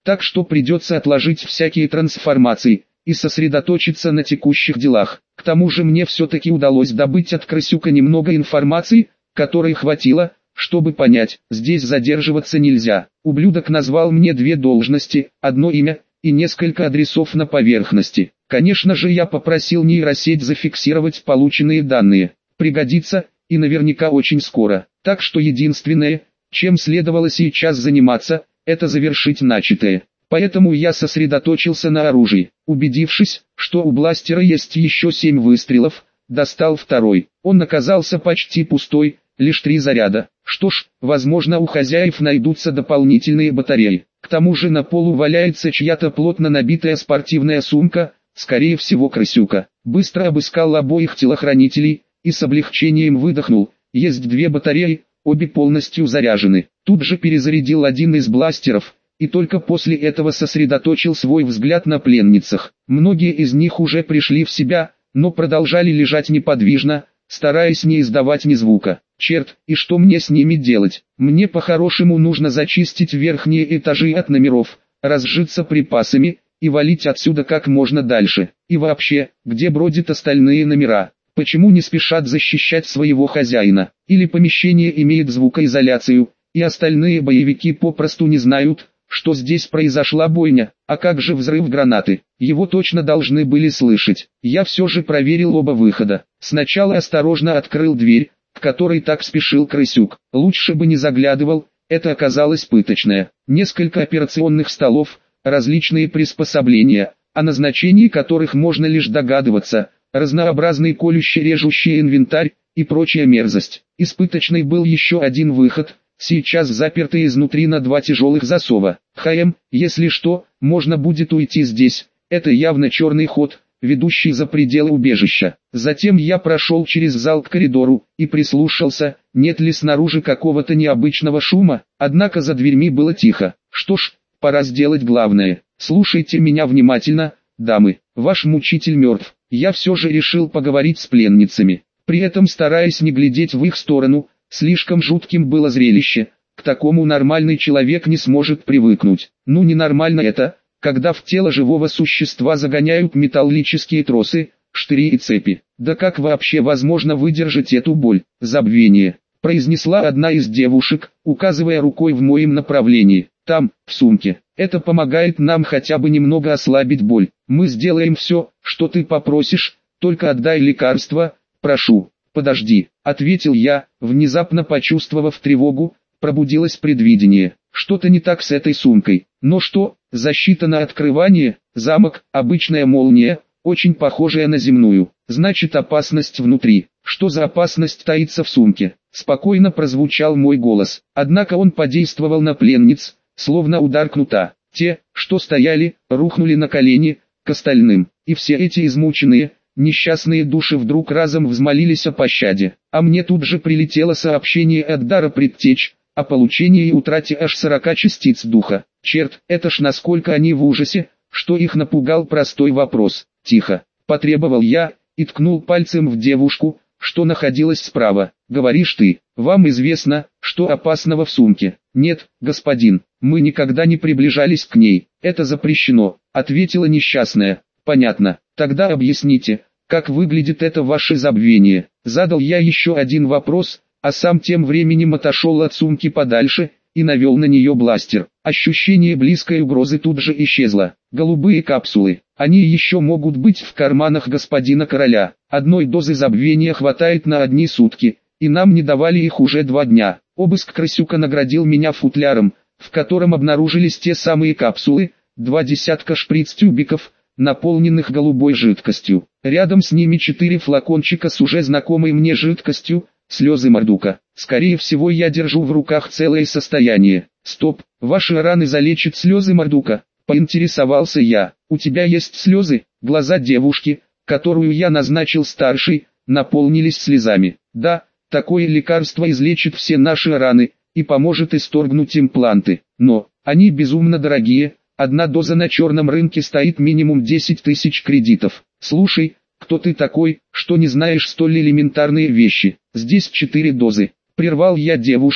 так что придется отложить всякие трансформации и сосредоточиться на текущих делах. К тому же мне все-таки удалось добыть от Крысюка немного информации, которой хватило, чтобы понять, здесь задерживаться нельзя. Ублюдок назвал мне 2 должности, одно имя и несколько адресов на поверхности. Конечно же, я попросил нейросеть зафиксировать полученные данные. Пригодится, и наверняка очень скоро. Так что единственное, чем следовало сейчас заниматься, это завершить начатое. Поэтому я сосредоточился на оружии. Убедившись, что у бластера есть еще 7 выстрелов, достал второй. Он оказался почти пустой, лишь 3 заряда. Что ж, возможно, у хозяев найдутся дополнительные батареи. К тому же на полу валяется чья-то плотно набитая спортивная сумка, скорее всего Крысюка. Быстро обыскал обоих телохранителей и с облегчением выдохнул. Есть 2 батареи, обе полностью заряжены. Тут же перезарядил один из бластеров, и только после этого сосредоточил свой взгляд на пленницах. Многие из них уже пришли в себя, но продолжали лежать неподвижно, стараясь не издавать ни звука. Черт, и что мне с ними делать? Мне по-хорошему нужно зачистить верхние этажи от номеров, разжиться припасами и валить отсюда как можно дальше. И вообще, где бродят остальные номера? Почему не спешат защищать своего хозяина? Или помещение имеет звукоизоляцию, и остальные боевики попросту не знают, что здесь произошла бойня? А как же взрыв гранаты? Его точно должны были слышать. Я все же проверил оба выхода. Сначала осторожно открыл дверь, к которой так спешил Крысюк. Лучше бы не заглядывал, это оказалось пыточное. Несколько операционных столов, различные приспособления, о назначении которых можно лишь догадываться, разнообразный колюще-режущий инвентарь и прочая мерзость. Из пыточной был еще один выход, сейчас запертый изнутри на 2 тяжелых засова. Если что, можно будет уйти здесь. Это явно черный ход, ведущий за пределы убежища. Затем я прошел через зал к коридору и прислушался, нет ли снаружи какого-то необычного шума. Однако за дверьми было тихо. Что ж, пора сделать главное. Слушайте меня внимательно, дамы. Ваш мучитель мертв. Я все же решил поговорить с пленницами, при этом стараясь не глядеть в их сторону. Слишком жутким было зрелище. К такому нормальный человек не сможет привыкнуть. Ну, ненормально это, когда в тело живого существа загоняют металлические тросы, штыри и цепи. Да как вообще возможно выдержать эту боль? Забвение, произнесла одна из девушек, указывая рукой в моем направлении. Там, в сумке. Это помогает нам хотя бы немного ослабить боль. Мы сделаем все, что ты попросишь, только отдай лекарство, прошу. «Подожди», — ответил я, внезапно почувствовав тревогу, пробудилось предвидение. Что-то не так с этой сумкой. Но что, защита на открывание, замок, обычная молния, очень похожая на земную. Значит, опасность внутри. Что за опасность таится в сумке? Спокойно прозвучал мой голос. Однако он подействовал на пленниц, словно удар кнута. Те, что стояли, рухнули на колени, к остальным. И все эти измученные, несчастные души вдруг разом взмолились о пощаде. А мне тут же прилетело сообщение от дара предтеч, о получении и утрате аж 40 частиц духа. Черт, это ж насколько они в ужасе, что их напугал простой вопрос. Тихо, потребовал я, и ткнул пальцем в девушку, что находилась справа. Говоришь ты, вам известно, что опасного в сумке? Нет, господин, мы никогда не приближались к ней, это запрещено, ответила несчастная. Понятно, тогда объясните, как выглядит это ваше забвение. Задал я еще один вопрос, а сам тем временем отошел от сумки подальше и навел на нее бластер. Ощущение близкой угрозы тут же исчезло. Голубые капсулы, они еще могут быть в карманах господина короля. Одной дозы забвения хватает на одни сутки, и нам не давали их уже 2 дня. Обыск Крысюка наградил меня футляром, в котором обнаружились те самые капсулы, 2 десятка шприц-тюбиков, наполненных голубой жидкостью. Рядом с ними 4 флакончика с уже знакомой мне жидкостью, слезы Мордука. Скорее всего, я держу в руках целое состояние. Стоп, ваши раны залечат слезы Мордука, поинтересовался я. У тебя есть слезы? Глаза девушки, которую я назначил старшей, наполнились слезами. Да, такое лекарство излечит все наши раны и поможет исторгнуть импланты. Но, они безумно дорогие. Одна доза на черном рынке стоит минимум 10 тысяч кредитов. Слушай, кто ты такой, что не знаешь столь элементарные вещи? Здесь 4 дозы. Прервал я девушку,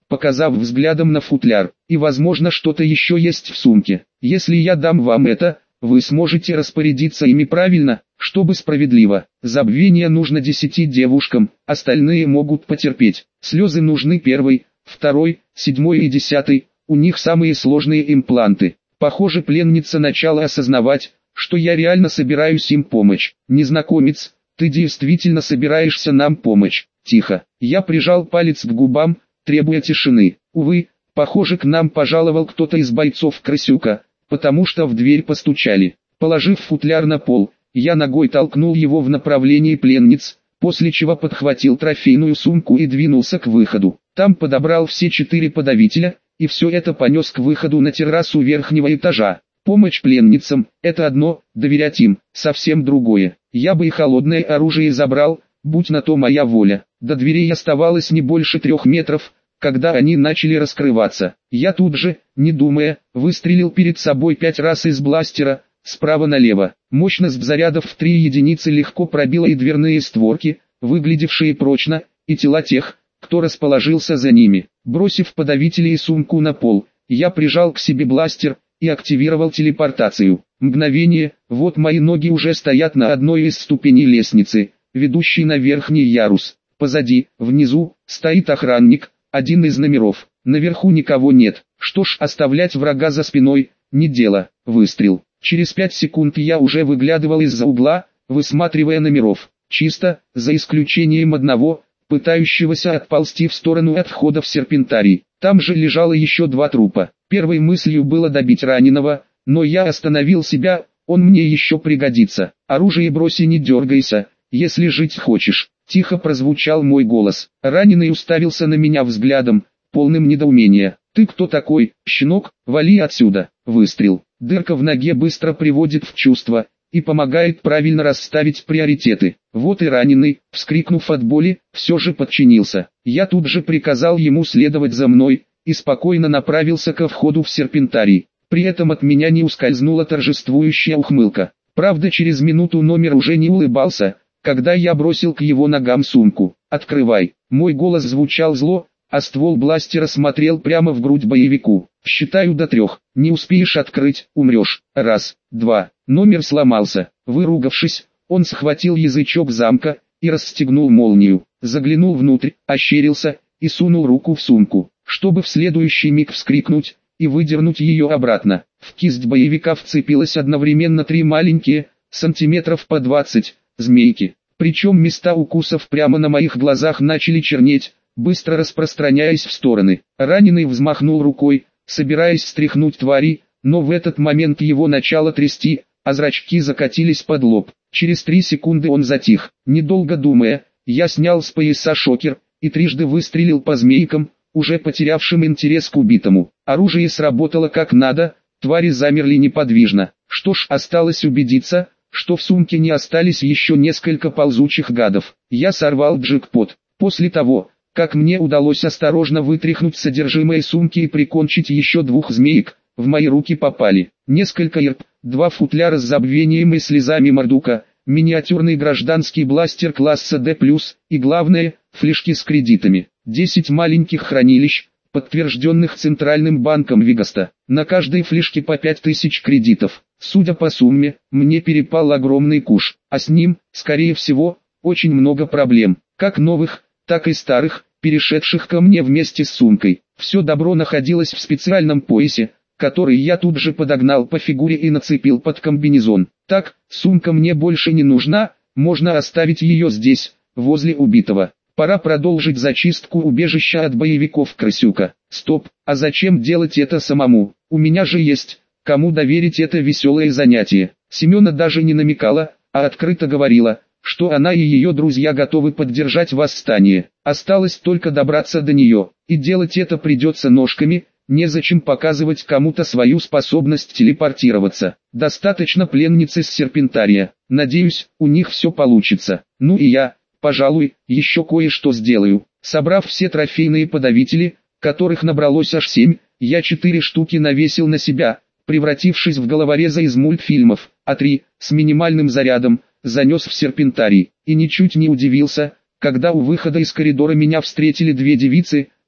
показав взглядом на футляр. И возможно что-то еще есть в сумке. Если я дам вам это, вы сможете распорядиться ими правильно, чтобы справедливо. Забвение нужно 10 девушкам, остальные могут потерпеть. Слезы нужны первой, второй, 7 и 10, у них самые сложные импланты. Похоже, пленница начала осознавать, что я реально собираюсь им помочь. Незнакомец, ты действительно собираешься нам помочь? Тихо. Я прижал палец к губам, требуя тишины. Увы, похоже, к нам пожаловал кто-то из бойцов Крысюка, потому что в дверь постучали. Положив футляр на пол, я ногой толкнул его в направлении пленниц, после чего подхватил трофейную сумку и двинулся к выходу. Там подобрал все 4 подавителя, и все это понес к выходу на террасу верхнего этажа. Помощь пленницам – это одно, доверять им – совсем другое. Я бы и холодное оружие забрал, будь на то моя воля. До дверей оставалось не больше 3 метров, когда они начали раскрываться. Я тут же, не думая, выстрелил перед собой 5 раз из бластера, справа налево. Мощность зарядов в 3 единицы легко пробила и дверные створки, выглядевшие прочно, и тела тех, кто расположился за ними. Бросив подавители и сумку на пол, я прижал к себе бластер и активировал телепортацию. Мгновение, вот мои ноги уже стоят на одной из ступеней лестницы, ведущей на верхний ярус. Позади, внизу, стоит охранник, один из номеров. Наверху никого нет. Что ж, оставлять врага за спиной, не дело. Выстрел. Через 5 секунд я уже выглядывал из-за угла, высматривая номеров. Чисто, за исключением одного, пытающегося отползти в сторону от входа в серпентарий. Там же лежало еще 2 трупа. Первой мыслью было добить раненого, но я остановил себя, он мне еще пригодится. Оружие брось и не дергайся, если жить хочешь. Тихо прозвучал мой голос. Раненый уставился на меня взглядом, полным недоумения. «Ты кто такой, щенок? Вали отсюда!» Выстрел. Дырка в ноге быстро приводит в чувство и помогает правильно расставить приоритеты. Вот и раненый, вскрикнув от боли, все же подчинился. Я тут же приказал ему следовать за мной и спокойно направился ко входу в серпентарий. При этом от меня не ускользнула торжествующая ухмылка. Правда, через минуту номер уже не улыбался, когда я бросил к его ногам сумку. «Открывай!» Мой голос звучал зло, а ствол бластера смотрел прямо в грудь боевику. «Считаю до 3. Не успеешь открыть, умрешь. 1, 2. Номер сломался. Выругавшись, он схватил язычок замка и расстегнул молнию. Заглянул внутрь, ощерился и сунул руку в сумку, чтобы в следующий миг вскрикнуть и выдернуть ее обратно. В кисть боевика вцепилось одновременно 3 маленькие, сантиметров по 20, змейки. Причем места укусов прямо на моих глазах начали чернеть, быстро распространяясь в стороны. Раненый взмахнул рукой, собираясь стряхнуть твари, но в этот момент его начало трясти, а зрачки закатились под лоб. Через 3 секунды он затих. Недолго думая, я снял с пояса шокер и трижды выстрелил по змейкам, уже потерявшим интерес к убитому. Оружие сработало как надо, твари замерли неподвижно. Что ж, осталось убедиться, что в сумке не остались еще несколько ползучих гадов. Я сорвал джекпот. После того, как мне удалось осторожно вытряхнуть содержимое сумки и прикончить еще 2 змеек, в мои руки попали несколько ирп, 2 футляра с забвением и слезами Мордука, миниатюрный гражданский бластер класса D+, и главное, флешки с кредитами, 10 маленьких хранилищ, подтвержденных Центральным банком Вегаста, на каждой флешке по 5000 кредитов. Судя по сумме, мне перепал огромный куш, а с ним, скорее всего, очень много проблем, как новых, так и старых, перешедших ко мне вместе с сумкой. Все добро находилось в специальном поясе, который я тут же подогнал по фигуре и нацепил под комбинезон. Так, сумка мне больше не нужна, можно оставить ее здесь, возле убитого. Пора продолжить зачистку убежища от боевиков Крысюка. Стоп, а зачем делать это самому? У меня же есть, кому доверить это веселое занятие. Семена даже не намекала, а открыто говорила, что она и ее друзья готовы поддержать восстание. Осталось только добраться до нее, и делать это придется ножками, незачем показывать кому-то свою способность телепортироваться. Достаточно пленницы с серпентария. Надеюсь, у них все получится. Ну и я, пожалуй, еще кое-что сделаю. Собрав все трофейные подавители, которых набралось аж 7, я 4 штуки навесил на себя, превратившись в головореза из мультфильмов, а 3, с минимальным зарядом, занес в серпентарий, и ничуть не удивился, когда у выхода из коридора меня встретили 2 девицы,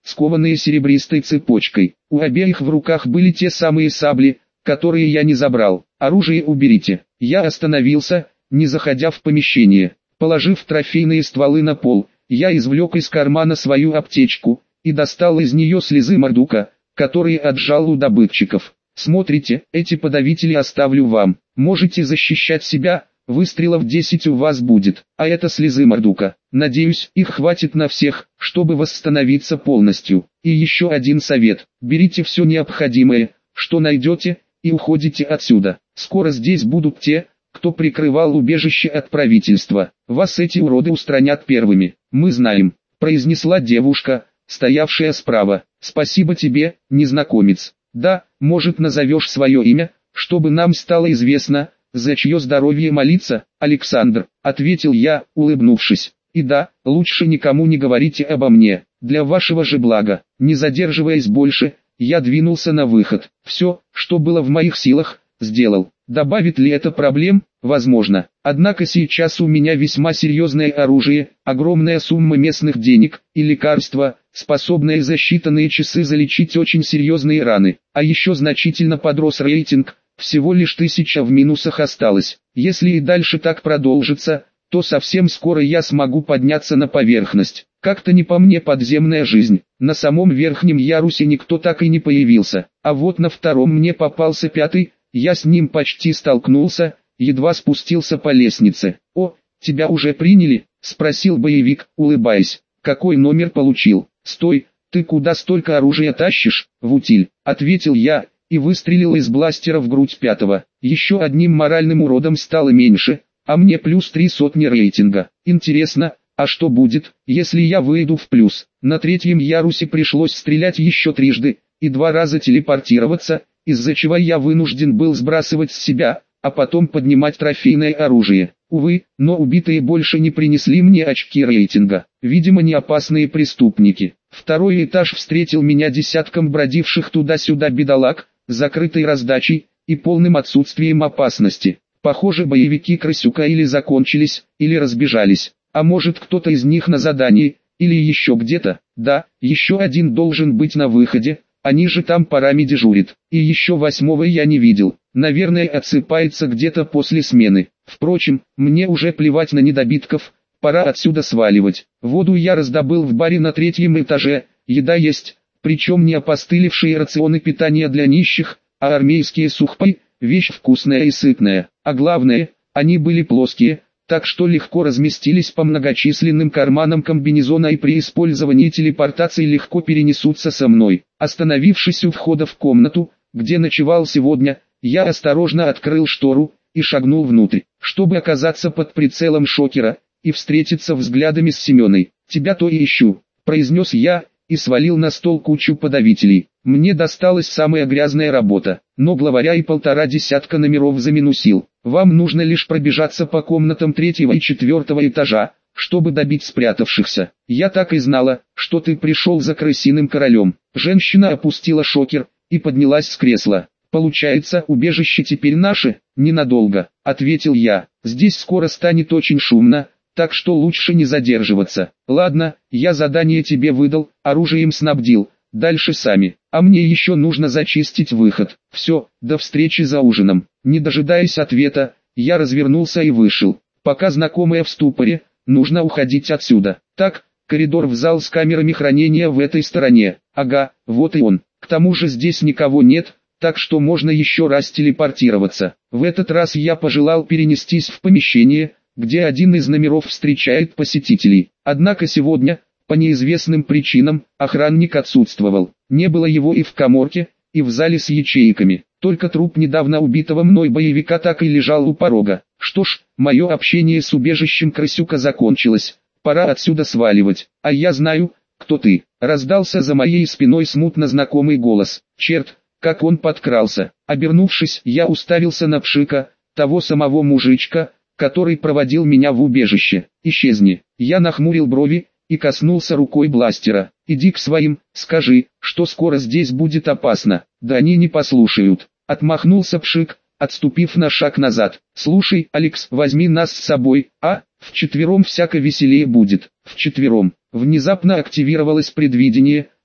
скованные серебристой цепочкой. У обеих в руках были те самые сабли, которые я не забрал. «Оружие уберите». Я остановился, не заходя в помещение. Положив трофейные стволы на пол, я извлек из кармана свою аптечку и достал из нее слезы Мордука, которые отжал у добытчиков. «Смотрите, эти подавители оставлю вам. Можете защищать себя, выстрелов 10 у вас будет. А это слезы Мордука. Надеюсь, их хватит на всех, чтобы восстановиться полностью. И еще один совет. Берите все необходимое, что найдете, и уходите отсюда. Скоро здесь будут те, кто прикрывал убежище от правительства. Вас эти уроды устранят первыми. Мы знаем», — произнесла девушка, стоявшая справа. «Спасибо тебе, незнакомец. Да, может, назовешь свое имя, чтобы нам стало известно, за чье здоровье молиться?» «Александр», — ответил я, улыбнувшись. «И да, лучше никому не говорите обо мне, для вашего же блага». Не задерживаясь больше, я двинулся на выход. Все, что было в моих силах, сделал. Добавит ли это проблем? Возможно. Однако сейчас у меня весьма серьезное оружие, огромная сумма местных денег и лекарства, способные за считанные часы залечить очень серьезные раны. А еще значительно подрос рейтинг, всего лишь 1000 в минусах осталось. Если и дальше так продолжится, то совсем скоро я смогу подняться на поверхность. Как-то не по мне подземная жизнь. На самом верхнем ярусе никто так и не появился. А вот на втором мне попался 5-й, я с ним почти столкнулся, едва спустился по лестнице. «О, тебя уже приняли?» — спросил боевик, улыбаясь. «Какой номер получил?» «Стой, ты куда столько оружия тащишь, в утиль?» — ответил я, и выстрелил из бластера в грудь 5-го. Еще одним моральным уродом стало меньше, а мне плюс 300 рейтинга. Интересно, а что будет, если я выйду в плюс? На 3-м ярусе пришлось стрелять еще трижды, и 2 раза телепортироваться, из-за чего я вынужден был сбрасывать с себя, а потом поднимать трофейное оружие. Увы, но убитые больше не принесли мне очки рейтинга. Видимо, не опасные преступники. 2-й этаж встретил меня десятком бродивших туда-сюда бедолаг, закрытой раздачей и полным отсутствием опасности. Похоже, боевики Крысюка или закончились, или разбежались. А может, кто-то из них на задании, или еще где-то. Да, еще один должен быть на выходе, они же там парами дежурят. И еще 8-го я не видел. Наверное, отсыпается где-то после смены. Впрочем, мне уже плевать на недобитков, пора отсюда сваливать. Воду я раздобыл в баре на 3-м этаже, еда есть, причем не опостылевшие рационы питания для нищих, а армейские сухпай, вещь вкусная и сытная. А главное, они были плоские, так что легко разместились по многочисленным карманам комбинезона и при использовании телепортации легко перенесутся со мной. Остановившись у входа в комнату, где ночевал сегодня, я осторожно открыл штору и шагнул внутрь, чтобы оказаться под прицелом шокера и встретиться взглядами с Семеной. «Тебя-то и ищу», — произнес я и свалил на стол кучу подавителей. Мне досталась самая грязная работа, но главаря и 1,5 десятка номеров заминусил. Вам нужно лишь пробежаться по комнатам 3-го и 4-го этажа, чтобы добить спрятавшихся. Я так и знала, что ты пришел за крысиным королем. Женщина опустила шокер и поднялась с кресла. «Получается, убежище теперь наше?» «Ненадолго», — ответил я. «Здесь скоро станет очень шумно, так что лучше не задерживаться. Ладно, я задание тебе выдал, оружием снабдил, дальше сами. А мне еще нужно зачистить выход. Все, до встречи за ужином». Не дожидаясь ответа, я развернулся и вышел. Пока знакомая в ступоре, нужно уходить отсюда. Так, коридор в зал с камерами хранения в этой стороне. Ага, вот и он. К тому же здесь никого нет, так что можно еще раз телепортироваться. В этот раз я пожелал перенестись в помещение, где один из номеров встречает посетителей. Однако сегодня, по неизвестным причинам, охранник отсутствовал. Не было его и в каморке, и в зале с ячейками. Только труп недавно убитого мной боевика так и лежал у порога. Что ж, мое общение с убежищем Крысюка закончилось. Пора отсюда сваливать. А я знаю, кто ты. Раздался за моей спиной смутно знакомый голос. Черт, как он подкрался. Обернувшись, я уставился на Пшика, того самого мужичка, который проводил меня в убежище. «Исчезни». Я нахмурил брови и коснулся рукой бластера. «Иди к своим, скажи, что скоро здесь будет опасно». «Да они не послушают», — отмахнулся Пшик, отступив на шаг назад. «Слушай, Алекс, возьми нас с собой, а? Вчетвером всяко веселее будет». «Вчетвером». Внезапно активировалось предвидение,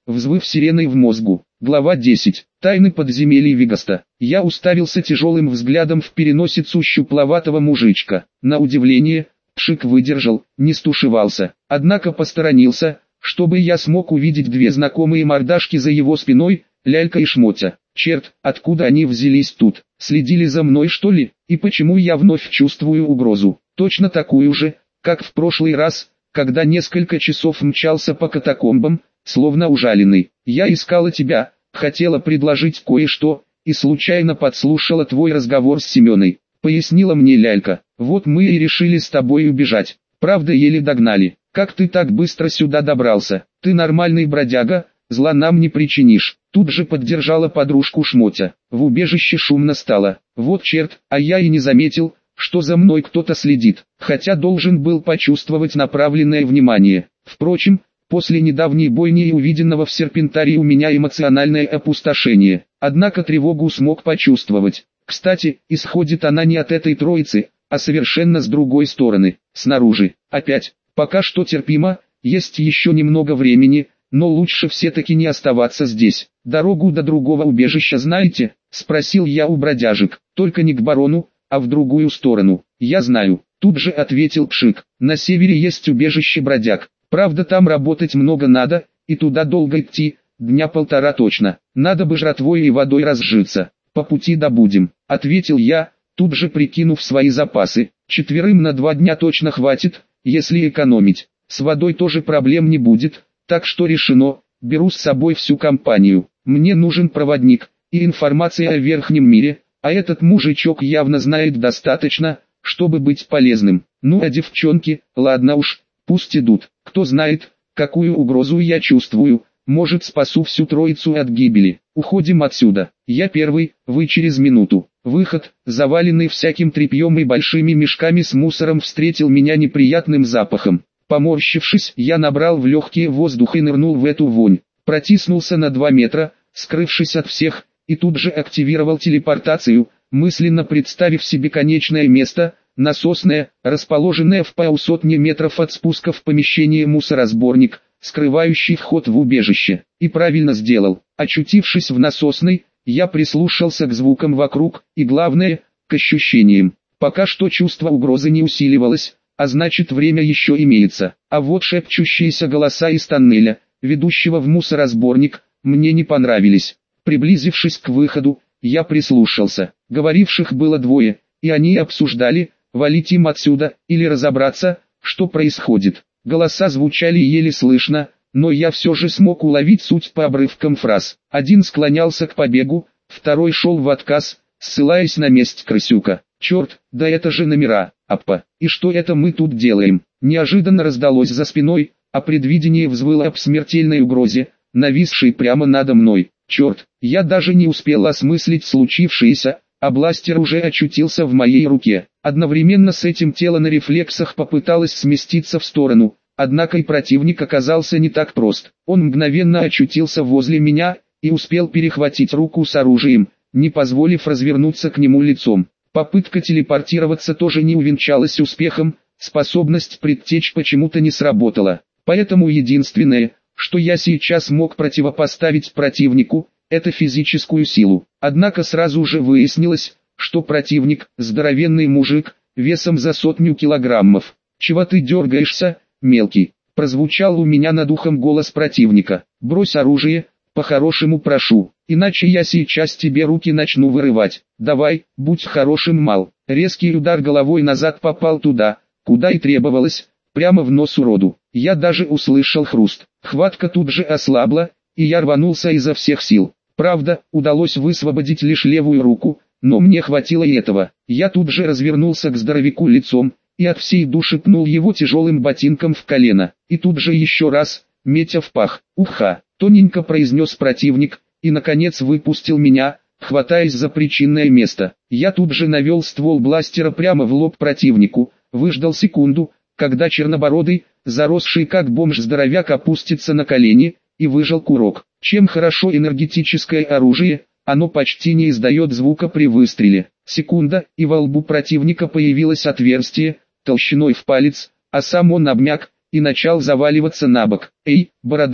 взвыв сиреной в мозгу. Глава 10. Тайны подземелий Вегаста. Я уставился тяжелым взглядом в переносицу щупловатого мужичка. На удивление, Пшик выдержал, не стушевался, однако посторонился, чтобы я смог увидеть две знакомые мордашки за его спиной, Лялька и Шмотя. Черт, откуда они взялись тут? Следили за мной, что ли? И почему я вновь чувствую угрозу? Точно такую же, как в прошлый раз, когда несколько часов мчался по катакомбам, словно ужаленный. Я искала тебя, хотела предложить кое-что, и случайно подслушала твой разговор с Семеной. Пояснила мне Лялька. Вот мы и решили с тобой убежать. Правда, еле догнали. Как ты так быстро сюда добрался? Ты нормальный бродяга, зла нам не причинишь. Тут же поддержала подружку Шмотя. В убежище шумно стало. Вот черт, а я и не заметил, что за мной кто-то следит. Хотя должен был почувствовать направленное внимание. Впрочем, после недавней бойни и увиденного в серпентарии у меня эмоциональное опустошение. Однако тревогу смог почувствовать. Кстати, исходит она не от этой троицы, а совершенно с другой стороны, снаружи. Опять, пока что терпимо, есть еще немного времени, но лучше все-таки не оставаться здесь. «Дорогу до другого убежища знаете?» – спросил я у бродяжек. «Только не к барону, а в другую сторону». «Я знаю», – тут же ответил Пшик. «На севере есть убежище бродяг. Правда, там работать много надо, и туда долго идти, дня полтора точно. Надо бы жратвой и водой разжиться. По пути добудем», – ответил я, тут же прикинув свои запасы. «4 на 2 дня точно хватит, если экономить. С водой тоже проблем не будет, так что решено, беру с собой всю компанию. Мне нужен проводник и информация о верхнем мире, а этот мужичок явно знает достаточно, чтобы быть полезным. Ну а девчонки, ладно уж, пусть идут. Кто знает, какую угрозу я чувствую, может спасу всю троицу от гибели. Уходим отсюда. Я первый, вы через минуту». Выход, заваленный всяким тряпьем и большими мешками с мусором, встретил меня неприятным запахом. Поморщившись, я набрал в легкие воздух и нырнул в эту вонь. Протиснулся на 2 метра, скрывшись от всех, и тут же активировал телепортацию, мысленно представив себе конечное место, насосное, расположенное в полсотни метров от спуска в помещение мусоросборник, скрывающий вход в убежище. И правильно сделал. Очутившись в насосной, я прислушался к звукам вокруг, и главное, к ощущениям. Пока что чувство угрозы не усиливалось, а значит время еще имеется. А вот шепчущиеся голоса из тоннеля, ведущего в мусоросборник, мне не понравились. Приблизившись к выходу, я прислушался. Говоривших было 2, и они обсуждали, валить им отсюда, или разобраться, что происходит. Голоса звучали еле слышно, но я все же смог уловить суть по обрывкам фраз. Один склонялся к побегу, второй шел в отказ, ссылаясь на месть крысюка. «Черт, да это же номера, аппа, и что это мы тут делаем?» Неожиданно раздалось за спиной, а предвидение взвыло об смертельной угрозе, нависшей прямо надо мной. Черт, я даже не успел осмыслить случившееся, а бластер уже очутился в моей руке. Одновременно с этим тело на рефлексах попыталось сместиться в сторону, однако и противник оказался не так прост. Он мгновенно очутился возле меня и успел перехватить руку с оружием, не позволив развернуться к нему лицом. Попытка телепортироваться тоже не увенчалась успехом, способность предтечь почему-то не сработала. Поэтому единственное, что я сейчас мог противопоставить противнику, это физическую силу. Однако сразу же выяснилось, что противник – здоровенный мужик, весом за 100 килограммов. «Чего ты дергаешься, мелкий?» – прозвучал у меня над ухом голос противника. «Брось оружие, по-хорошему прошу, иначе я сейчас тебе руки начну вырывать. Давай, будь хорошим, мал». Резкий удар головой назад попал туда, куда и требовалось, прямо в нос уроду. Я даже услышал хруст. Хватка тут же ослабла, и я рванулся изо всех сил. Правда, удалось высвободить лишь левую руку, но мне хватило и этого. Я тут же развернулся к здоровяку лицом, и от всей души пнул его тяжелым ботинком в колено. И тут же еще раз, метя в пах. «Уха!» — тоненько произнес противник, и наконец выпустил меня, хватаясь за причинное место. Я тут же навел ствол бластера прямо в лоб противнику, выждал секунду, когда чернобородый, заросший как бомж здоровяк опустится на колени, и выжал курок. Чем хорошо энергетическое оружие, оно почти не издает звука при выстреле. Секунда, и во лбу противника появилось отверстие, толщиной в палец, а сам он обмяк, и начал заваливаться на бок. «Эй, борода,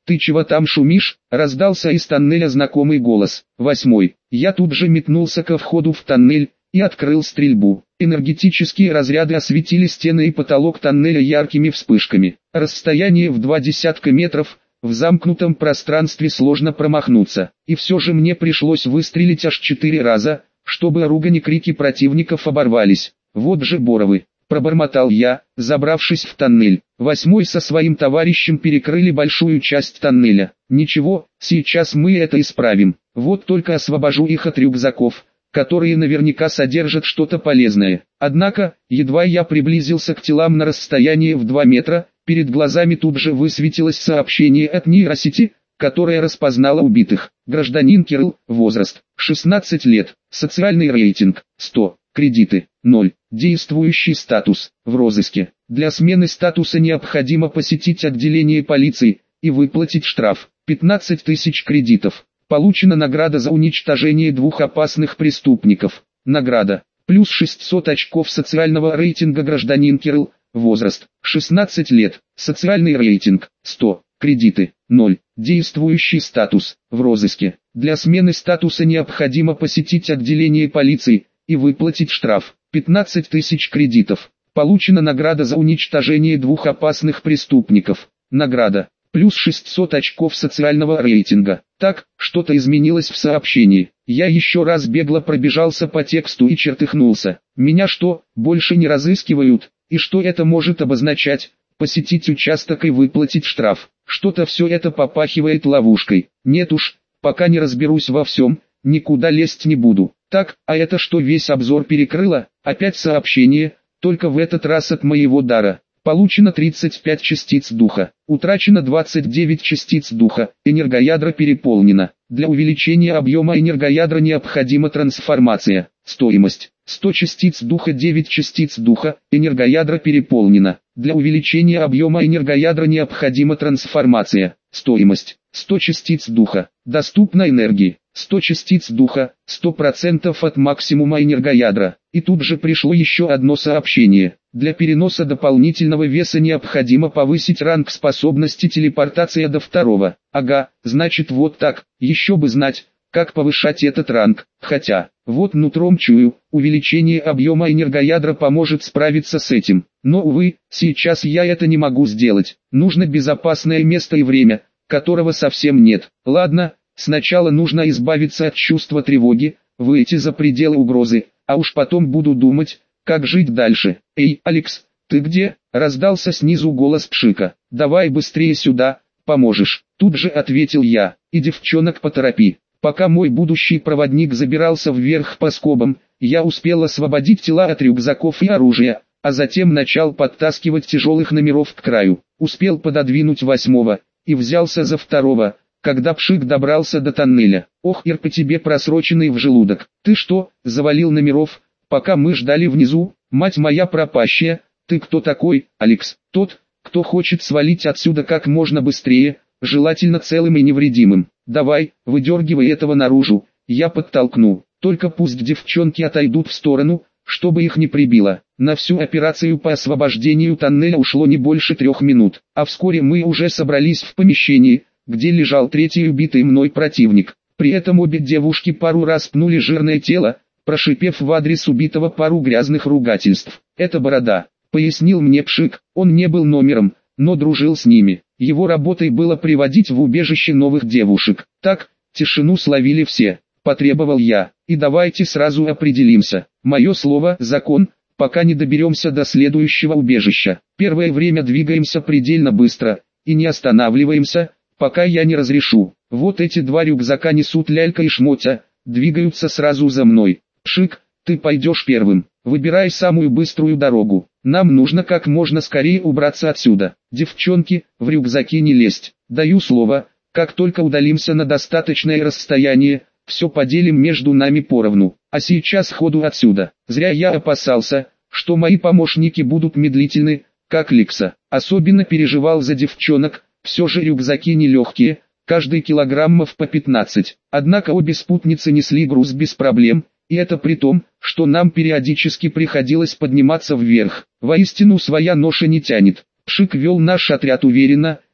«Ты чего там шумишь?» – раздался из тоннеля знакомый голос. 8. Я тут же метнулся ко входу в тоннель и открыл стрельбу. Энергетические разряды осветили стены и потолок тоннеля яркими вспышками. Расстояние в 20 метров, в замкнутом пространстве сложно промахнуться. И все же мне пришлось выстрелить аж 4 раза, чтобы ругань и крики противников оборвались. «Вот же боровы!» – пробормотал я, забравшись в тоннель. 8 со своим товарищем перекрыли большую часть тоннеля. «Ничего, сейчас мы это исправим. Вот только освобожу их от рюкзаков, которые наверняка содержат что-то полезное». Однако, едва я приблизился к телам на расстояние в 2 метра, перед глазами тут же высветилось сообщение от нейросети, которая распознала убитых. Гражданин Кирилл, возраст 16 лет, социальный рейтинг 100, кредиты 0, действующий статус в розыске. Для смены статуса необходимо посетить отделение полиции и выплатить штраф 15 тысяч кредитов. Получена награда за уничтожение 2 опасных преступников. Награда плюс 600 очков социального рейтинга. Гражданин Кирилл, возраст 16 лет, социальный рейтинг 100, кредиты 0, действующий статус в розыске. Для смены статуса необходимо посетить отделение полиции и выплатить штраф 15 тысяч кредитов. Получена награда за уничтожение 2 опасных преступников. Награда плюс 600 очков социального рейтинга. Так, что-то изменилось в сообщении. Я еще раз бегло пробежался по тексту и чертыхнулся. Меня что, больше не разыскивают? И что это может обозначать? Посетить участок и выплатить штраф. Что-то все это попахивает ловушкой. Нет уж, пока не разберусь во всем, никуда лезть не буду. Так, а это что, весь обзор перекрыло? Опять сообщение, только в этот раз от моего дара. Получено 35 частиц духа. Утрачено 29 частиц духа. Энергоядро переполнено. Для увеличения объема энергоядра необходима трансформация. Стоимость 100 частиц духа, 9 частиц духа. Энергоядро переполнено. Для увеличения объема энергоядра необходима трансформация. Стоимость 100 частиц духа. Доступна энергии 100 частиц духа, 100% от максимума энергоядра. И тут же пришло еще одно сообщение. Для переноса дополнительного веса необходимо повысить ранг способности телепортация до 2. Ага, значит вот так, еще бы знать, как повышать этот ранг. Хотя, вот нутром чую, увеличение объема энергоядра поможет справиться с этим. Но увы, сейчас я это не могу сделать. Нужно безопасное место и время, которого совсем нет. Ладно, сначала нужно избавиться от чувства тревоги, выйти за пределы угрозы, а уж потом буду думать, как жить дальше. «Эй, Алекс, ты где?» – раздался снизу голос Пшика. «Давай быстрее сюда, поможешь». Тут же ответил я. «И девчонок поторопи». Пока мой будущий проводник забирался вверх по скобам, я успел освободить тела от рюкзаков и оружия, а затем начал подтаскивать тяжелых номеров к краю. Успел пододвинуть 8 и взялся за 2, когда Пшик добрался до тоннеля. «Ох, Ир, по тебе просроченный в желудок. Ты что, завалил номеров, пока мы ждали внизу? Мать моя пропащая, ты кто такой?» «Алекс, тот, кто хочет свалить отсюда как можно быстрее, желательно целым и невредимым. Давай, выдергивай этого наружу, я подтолкну. Только пусть девчонки отойдут в сторону, чтобы их не прибило». На всю операцию по освобождению тоннеля ушло не больше 3 минут, а вскоре мы уже собрались в помещении, где лежал 3-й убитый мной противник. При этом обе девушки пару раз пнули жирное тело, прошипев в адрес убитого пару грязных ругательств. «Это Борода», — пояснил мне Пшик. Он не был номером, но дружил с ними. Его работой было приводить в убежище новых девушек. «Так, тишину словили все», — потребовал я. «И давайте сразу определимся. Мое слово — закон, пока не доберемся до следующего убежища. Первое время двигаемся предельно быстро, и не останавливаемся, пока я не разрешу. Вот эти 2 рюкзака несут Лялька и Шмотя, двигаются сразу за мной. Пшик, ты пойдешь первым. Выбирай самую быструю дорогу. Нам нужно как можно скорее убраться отсюда. Девчонки, в рюкзаки не лезть. Даю слово, как только удалимся на достаточное расстояние, все поделим между нами поровну. А сейчас ходу отсюда». Зря я опасался, что мои помощники будут медлительны, как Ликса. Особенно переживал за девчонок, все же рюкзаки нелегкие, каждый килограммов по 15. Однако обе спутницы несли груз без проблем, и это при том, что нам периодически приходилось подниматься вверх. Воистину своя ноша не тянет. Пшик вел наш отряд уверенно,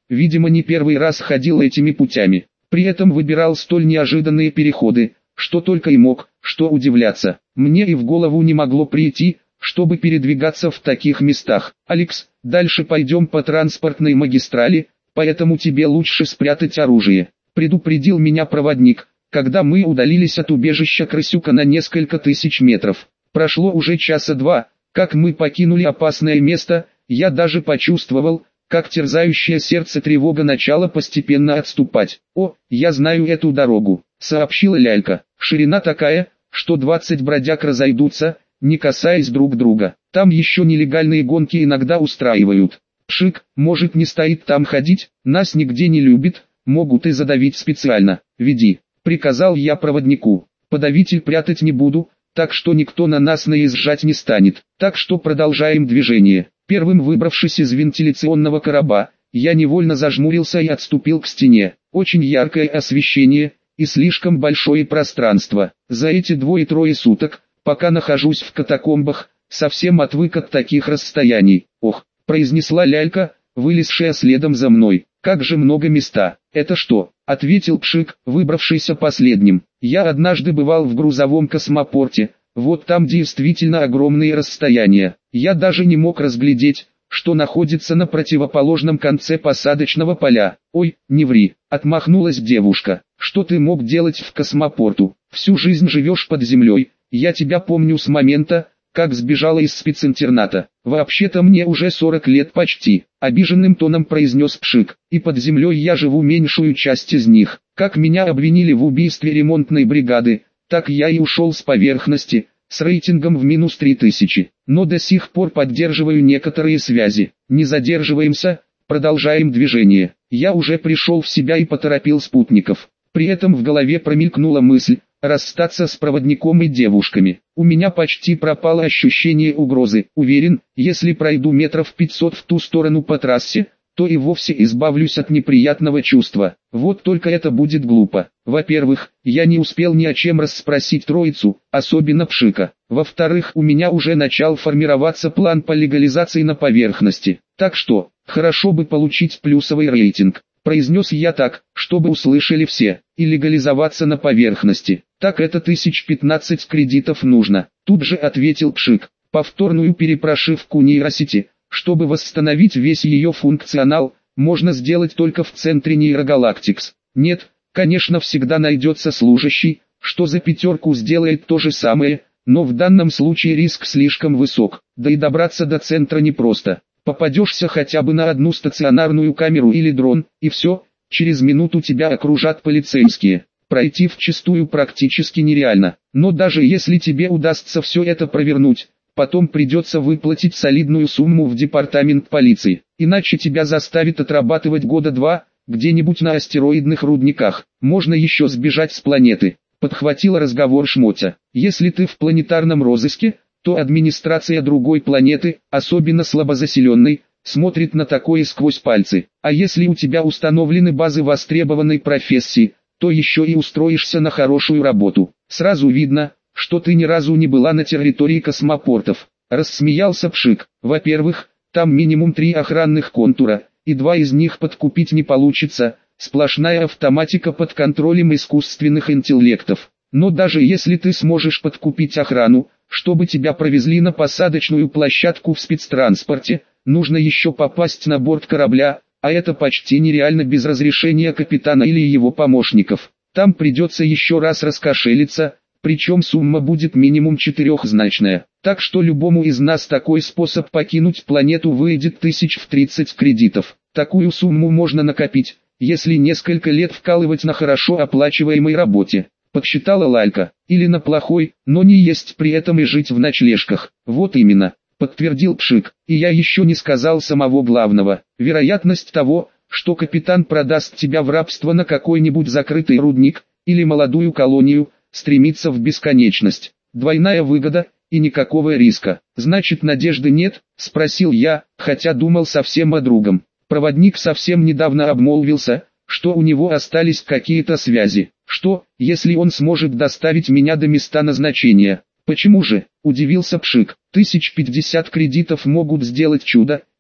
видимо не первый раз ходил этими путями. При этом выбирал столь неожиданные переходы, что только и мог, что удивляться. Мне и в голову не могло прийти, чтобы передвигаться в таких местах. «Алекс, дальше пойдем по транспортной магистрали, поэтому тебе лучше спрятать оружие», предупредил меня проводник, когда мы удалились от убежища крысюка на несколько тысяч метров. Прошло уже часа два, как мы покинули опасное место, я даже почувствовал, как терзающее сердце тревога начала постепенно отступать. «О, я знаю эту дорогу», — сообщила лялька. «Ширина такая, что 20 бродяг разойдутся, не касаясь друг друга. Там еще нелегальные гонки иногда устраивают. Пшик, может не стоит там ходить, нас нигде не любит, могут и задавить специально. Веди», — приказал я проводнику. «Подавитель прятать не буду, так что никто на нас наезжать не станет. Так что продолжаем движение». Первым выбравшись из вентиляционного короба, я невольно зажмурился и отступил к стене. Очень яркое освещение и слишком большое пространство. За эти 2-3 суток, пока нахожусь в катакомбах, совсем отвык от таких расстояний. «Ох», — произнесла лялька, вылезшая следом за мной. «Как же много места». «Это что?» — ответил Пшик, выбравшийся последним. «Я однажды бывал в грузовом космопорте. Вот там действительно огромные расстояния. Я даже не мог разглядеть, что находится на противоположном конце посадочного поля». «Ой, не ври», — отмахнулась девушка. «Что ты мог делать в космопорту? Всю жизнь живешь под землей. Я тебя помню с момента, как сбежала из специнтерната. Вообще-то мне уже 40 лет почти», — обиженным тоном произнес Пшик. «И под землей я живу меньшую часть из них. Как меня обвинили в убийстве ремонтной бригады, так я и ушел с поверхности, с рейтингом в минус 3000. Но до сих пор поддерживаю некоторые связи. Не задерживаемся, продолжаем движение». Я уже пришел в себя и поторопил спутников. При этом в голове промелькнула мысль расстаться с проводником и девушками. У меня почти пропало ощущение угрозы. Уверен, если пройду метров 500 в ту сторону по трассе, то и вовсе избавлюсь от неприятного чувства. Вот только это будет глупо. Во-первых, я не успел ни о чем расспросить троицу, особенно Пшика. Во-вторых, у меня уже начал формироваться план по легализации на поверхности. Так что, хорошо бы получить плюсовый рейтинг, произнес я так, чтобы услышали все, и легализоваться на поверхности. Так это 1015 кредитов нужно. Тут же ответил Пшик. Повторную перепрошивку нейросети, чтобы восстановить весь ее функционал, можно сделать только в центре нейрогалактикс. Нет, конечно, всегда найдется служащий, что за 5 сделает то же самое, но в данном случае риск слишком высок, да и добраться до центра непросто. Попадешься хотя бы на одну стационарную камеру или дрон, и все, через минуту тебя окружат полицейские. Пройти вчистую практически нереально, но даже если тебе удастся все это провернуть, потом придется выплатить солидную сумму в департамент полиции, иначе тебя заставят отрабатывать года 2, где-нибудь на астероидных рудниках. Можно еще сбежать с планеты. Подхватила разговор Шмотя. Если ты в планетарном розыске, то администрация другой планеты, особенно слабозаселенной, смотрит на такое сквозь пальцы. А если у тебя установлены базы востребованной профессии, то еще и устроишься на хорошую работу. Сразу видно, что ты ни разу не была на территории космопортов. Рассмеялся Пшик. Во-первых, там минимум 3 охранных контура, и 2 из них подкупить не получится, сплошная автоматика под контролем искусственных интеллектов. Но даже если ты сможешь подкупить охрану, чтобы тебя провезли на посадочную площадку в спецтранспорте, нужно еще попасть на борт корабля, а это почти нереально без разрешения капитана или его помощников. Там придется еще раз раскошелиться, причем сумма будет минимум 4-значная. Так что любому из нас такой способ покинуть планету выйдет 1030 кредитов. Такую сумму можно накопить, если несколько лет вкалывать на хорошо оплачиваемой работе. Подсчитала Лалька. Или на плохой, но не есть при этом и жить в ночлежках. Вот именно, подтвердил Пшик. И я еще не сказал самого главного. Вероятность того, что капитан продаст тебя в рабство на какой-нибудь закрытый рудник, или молодую колонию, стремится в бесконечность. Двойная выгода, и никакого риска. Значит, надежды нет, спросил я, хотя думал совсем о другом. Проводник совсем недавно обмолвился, что у него остались какие-то связи. Что, если он сможет доставить меня до места назначения? Почему же, удивился Пшик. 1050 кредитов могут сделать чудо,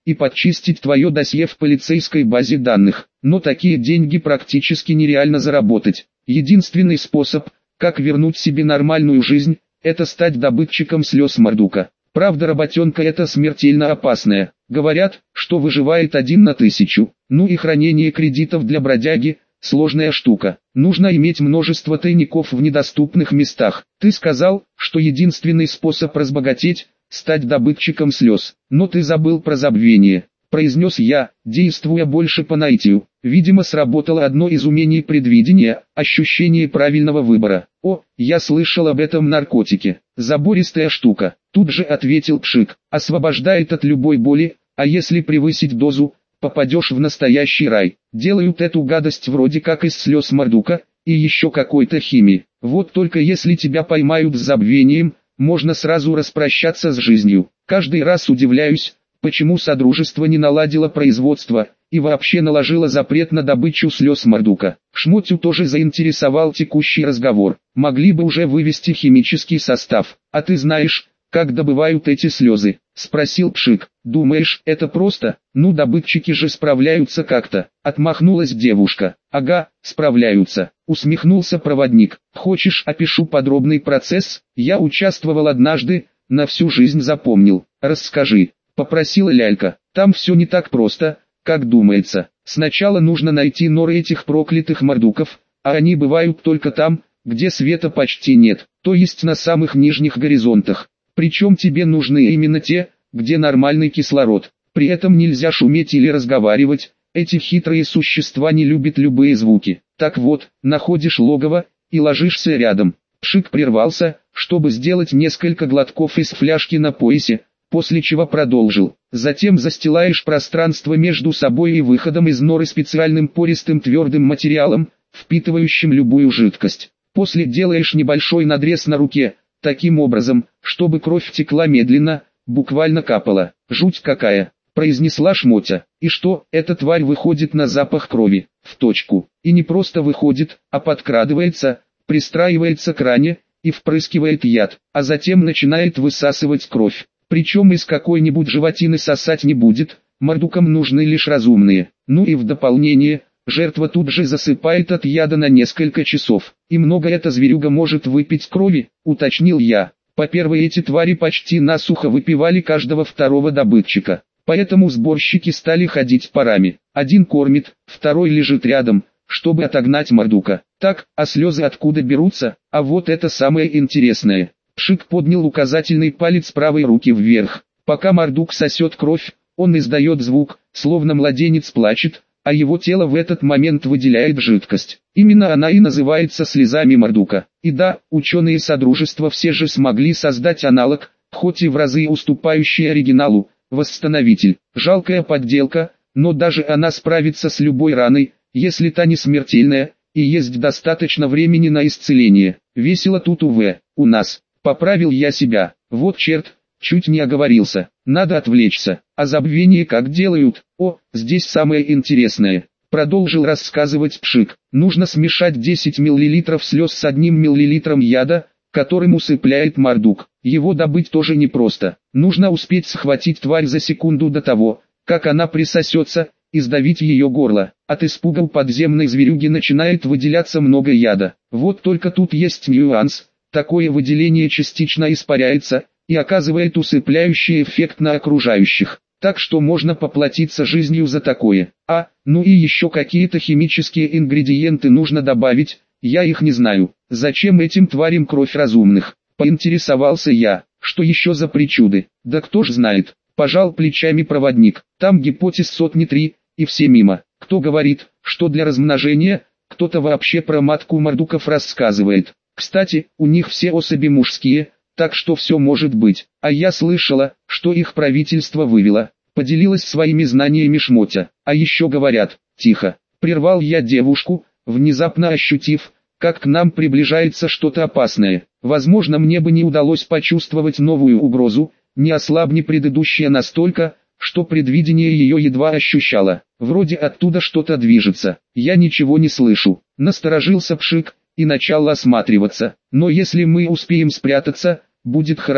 и подчистить твое досье в полицейской базе данных. Но такие деньги практически нереально заработать. Единственный способ, как вернуть себе нормальную жизнь, это стать добытчиком слез Мардука. Правда, работенка эта смертельно опасная. Говорят, что выживает 1 на 1000. Ну и хранение кредитов для бродяги – сложная штука. Нужно иметь множество тайников в недоступных местах. Ты сказал, что единственный способ разбогатеть – стать добытчиком слез. Но ты забыл про забвение, произнес я, действуя больше по наитию. Видимо, сработало одно из умений предвидения – ощущение правильного выбора. О, я слышал об этом наркотике. Забористая штука. Тут же ответил Пшик. Освобождает от любой боли, а если превысить дозу, попадешь в настоящий рай. Делают эту гадость вроде как из слез Мардука и еще какой-то химии. Вот только если тебя поймают с забвением, можно сразу распрощаться с жизнью. Каждый раз удивляюсь, почему Содружество не наладило производство и вообще наложило запрет на добычу слез Мардука. Шмотю тоже заинтересовал текущий разговор. Могли бы уже вывести химический состав. А ты знаешь, как добывают эти слезы? Спросил Пшик. Думаешь, это просто? Ну, добытчики же справляются как-то. Отмахнулась девушка. Ага, справляются. Усмехнулся проводник. Хочешь, опишу подробный процесс? Я участвовал однажды, на всю жизнь запомнил. Расскажи, попросила лялька. Там все не так просто, как думается. Сначала нужно найти норы этих проклятых мордуков, а они бывают только там, где света почти нет, то есть на самых нижних горизонтах. Причем тебе нужны именно те, где нормальный кислород. При этом нельзя шуметь или разговаривать, эти хитрые существа не любят любые звуки. Так вот, находишь логово и ложишься рядом. Пшик прервался, чтобы сделать несколько глотков из фляжки на поясе, после чего продолжил. Затем застилаешь пространство между собой и выходом из норы специальным пористым твердым материалом, впитывающим любую жидкость. После делаешь небольшой надрез на руке, таким образом, чтобы кровь текла медленно, буквально капала. Жуть какая, произнесла Шмотя. И что, эта тварь выходит на запах крови, в точку. И не просто выходит, а подкрадывается, пристраивается к ране и впрыскивает яд, а затем начинает высасывать кровь. Причем из какой-нибудь животины сосать не будет, мордукам нужны лишь разумные. Ну и в дополнение, жертва тут же засыпает от яда на несколько часов. И много эта зверюга может выпить крови, уточнил я. По-первых, эти твари почти насухо выпивали каждого второго добытчика. Поэтому сборщики стали ходить парами. Один кормит, второй лежит рядом, чтобы отогнать мордука. Так, а слезы откуда берутся? А вот это самое интересное. Пшик поднял указательный палец правой руки вверх. Пока мордук сосет кровь, он издает звук, словно младенец плачет, а его тело в этот момент выделяет жидкость. Именно она и называется слезами мордука. И да, ученые Содружества все же смогли создать аналог, хоть и в разы уступающий оригиналу, восстановитель. Жалкая подделка, но даже она справится с любой раной, если та не смертельная, и есть достаточно времени на исцеление. Весело тут у нас. Поправил я себя. Вот черт, чуть не оговорился. Надо отвлечься. А забвение как делают? О, здесь самое интересное. Продолжил рассказывать Пшик. Нужно смешать 10 мл слез с 1 мл яда, которым усыпляет мордук. Его добыть тоже непросто. Нужно успеть схватить тварь за секунду до того, как она присосется, и сдавить ее горло. От испуга у подземной зверюги начинает выделяться много яда. Вот только тут есть нюанс. Такое выделение частично испаряется и оказывает усыпляющий эффект на окружающих. Так что можно поплатиться жизнью за такое. Ну и еще какие-то химические ингредиенты нужно добавить, я их не знаю. Зачем этим тварям кровь разумных? Поинтересовался я. Что еще за причуды? Да кто ж знает. Пожал плечами проводник. Там гипотез сотни 3, и все мимо. Кто говорит, что для размножения, кто-то вообще про матку мордуков рассказывает. Кстати, у них все особи мужские, так что все может быть. А я слышала, что их правительство вывело. Поделилась своими знаниями Шмотя. А еще говорят, тихо. Прервал я девушку, внезапно ощутив, как к нам приближается что-то опасное. Возможно, мне бы не удалось почувствовать новую угрозу, не ослабни предыдущая настолько, что предвидение ее едва ощущало. Вроде оттуда что-то движется. Я ничего не слышу. Насторожился Пшик и начал осматриваться. Но если мы успеем спрятаться, будет хорошо.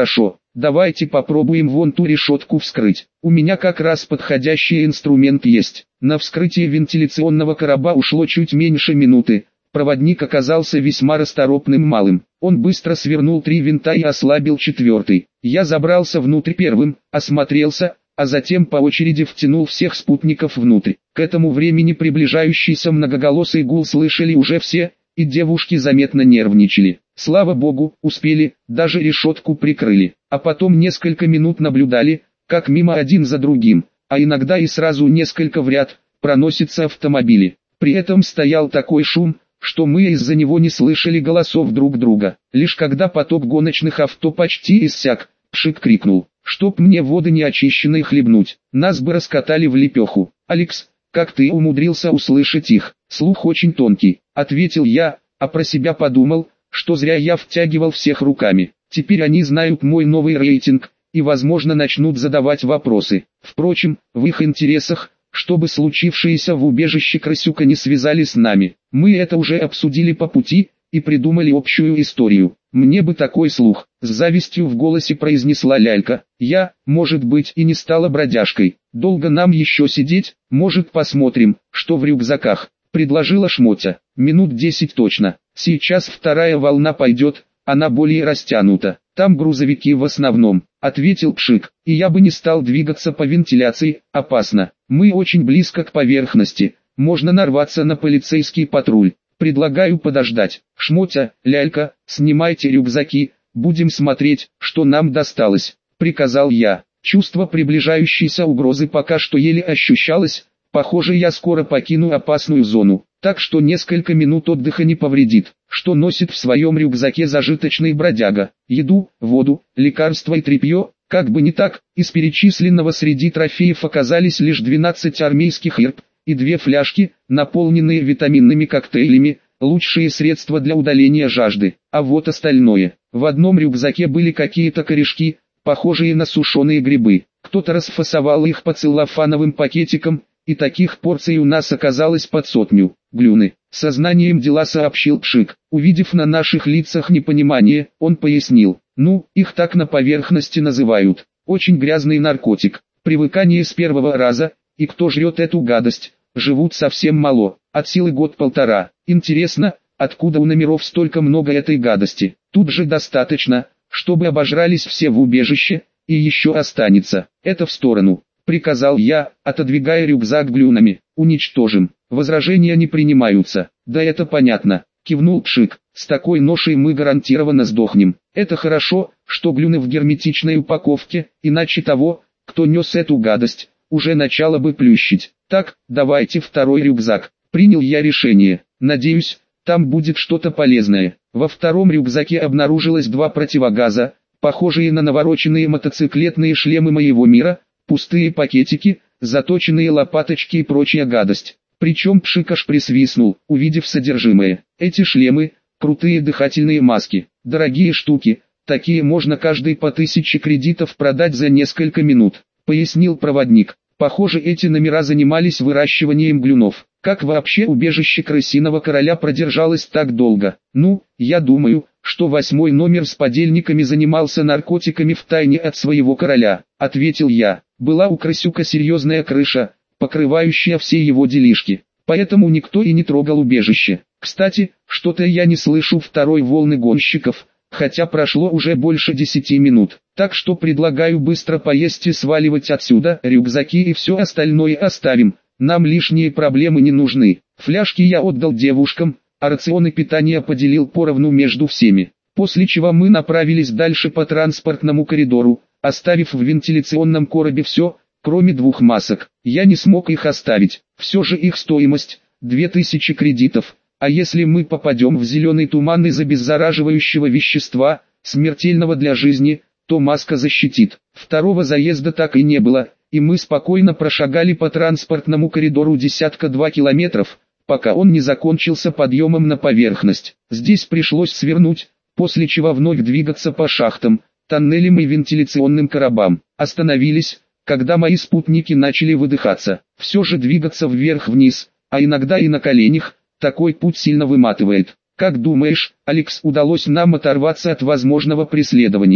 давайте попробуем вон ту решетку вскрыть. У меня как раз подходящий инструмент есть. На вскрытие вентиляционного короба ушло чуть меньше минуты. Проводник оказался весьма расторопным малым. Он быстро свернул 3 винта и ослабил 4-й. Я забрался внутрь первым, осмотрелся, а затем по очереди втянул всех спутников внутрь. К этому времени приближающийся многоголосый гул слышали уже все, и девушки заметно нервничали. Слава богу, успели, даже решетку прикрыли. А потом несколько минут наблюдали, как мимо один за другим, а иногда и сразу несколько в ряд, проносятся автомобили. При этом стоял такой шум, что мы из-за него не слышали голосов друг друга. Лишь когда поток гоночных авто почти иссяк, Пшик крикнул: «Чтоб мне воды неочищенной хлебнуть, нас бы раскатали в лепеху». «Алекс, как ты умудрился услышать их? Слух очень тонкий», — ответил я, а про себя подумал, что зря я втягивал всех руками. Теперь они знают мой новый рейтинг, и возможно начнут задавать вопросы. Впрочем, в их интересах, чтобы случившееся в убежище Крысюка не связали с нами. Мы это уже обсудили по пути, и придумали общую историю. «Мне бы такой слух», — с завистью в голосе произнесла Лялька. «Я, может быть, и не стала бродяжкой. Долго нам еще сидеть, может, посмотрим, что в рюкзаках», — предложила Шмотя. «Минут 10 точно. Сейчас вторая волна пойдет, она более растянута. Там грузовики в основном», — ответил Пшик. «И я бы не стал двигаться по вентиляции, опасно. Мы очень близко к поверхности, можно нарваться на полицейский патруль. Предлагаю подождать. Шмотя, Лялька, снимайте рюкзаки, будем смотреть, что нам досталось», — приказал я. Чувство приближающейся угрозы пока что еле ощущалось. Похоже, я скоро покину опасную зону, так что несколько минут отдыха не повредит. Что носит в своем рюкзаке зажиточный бродяга? Еду, воду, лекарства и тряпье? Как бы не так, из перечисленного среди трофеев оказались лишь 12 армейских ирб и 2 фляжки, наполненные витаминными коктейлями, лучшие средства для удаления жажды. А вот остальное. В одном рюкзаке были какие-то корешки, похожие на сушеные грибы. Кто-то расфасовал их по целлофановым пакетикам, и таких порций у нас оказалось под 100. Глюны. Сознанием дела сообщил Пшик. Увидев на наших лицах непонимание, он пояснил: «Ну, их так на поверхности называют. Очень грязный наркотик. Привыкание с первого раза, и кто жрет эту гадость, живут совсем мало, от силы год-полтора. Интересно, откуда у номеров столько много этой гадости? Тут же достаточно, чтобы обожрались все в убежище, и еще останется. Это в сторону», — приказал я, отодвигая рюкзак глюнами. «Уничтожим. Возражения не принимаются». «Да это понятно», — кивнул Пшик. «С такой ношей мы гарантированно сдохнем. Это хорошо, что глюны в герметичной упаковке, иначе того, кто нес эту гадость, уже начало бы плющить. Так, давайте второй рюкзак». Принял я решение. Надеюсь, там будет что-то полезное. Во втором рюкзаке обнаружилось 2 противогаза, похожие на навороченные мотоциклетные шлемы моего мира, пустые пакетики, заточенные лопаточки и прочая гадость. Причем Пшик аж присвистнул, увидев содержимое. Эти шлемы, крутые дыхательные маски, дорогие штуки, такие можно каждый по 1000 кредитов продать за несколько минут, пояснил проводник. Похоже, эти номера занимались выращиванием глюнов. Как вообще убежище крысиного короля продержалось так долго? Ну, я думаю, что 8-й номер с подельниками занимался наркотиками втайне от своего короля, ответил я. Была у Крысюка серьезная крыша, покрывающая все его делишки, поэтому никто и не трогал убежище. Кстати, что-то я не слышу второй волны гонщиков, хотя прошло уже больше 10 минут. Так что предлагаю быстро поесть и сваливать отсюда. Рюкзаки и все остальное оставим, нам лишние проблемы не нужны. Фляжки я отдал девушкам, а рационы питания поделил поровну между всеми. После чего мы направились дальше по транспортному коридору, оставив в вентиляционном коробе все, кроме 2 масок. Я не смог их оставить, все же их стоимость – 2000 кредитов. А если мы попадем в зеленый туман из-за обеззараживающего вещества, смертельного для жизни, то маска защитит. Второго заезда так и не было, и мы спокойно прошагали по транспортному коридору 10-2 километров, пока он не закончился подъемом на поверхность. Здесь пришлось свернуть, после чего вновь двигаться по шахтам, тоннелям и вентиляционным коробам. Остановились, когда мои спутники начали выдыхаться. Все же двигаться вверх-вниз, а иногда и на коленях, такой путь сильно выматывает. «Как думаешь, Алекс, удалось нам оторваться от возможного преследования?»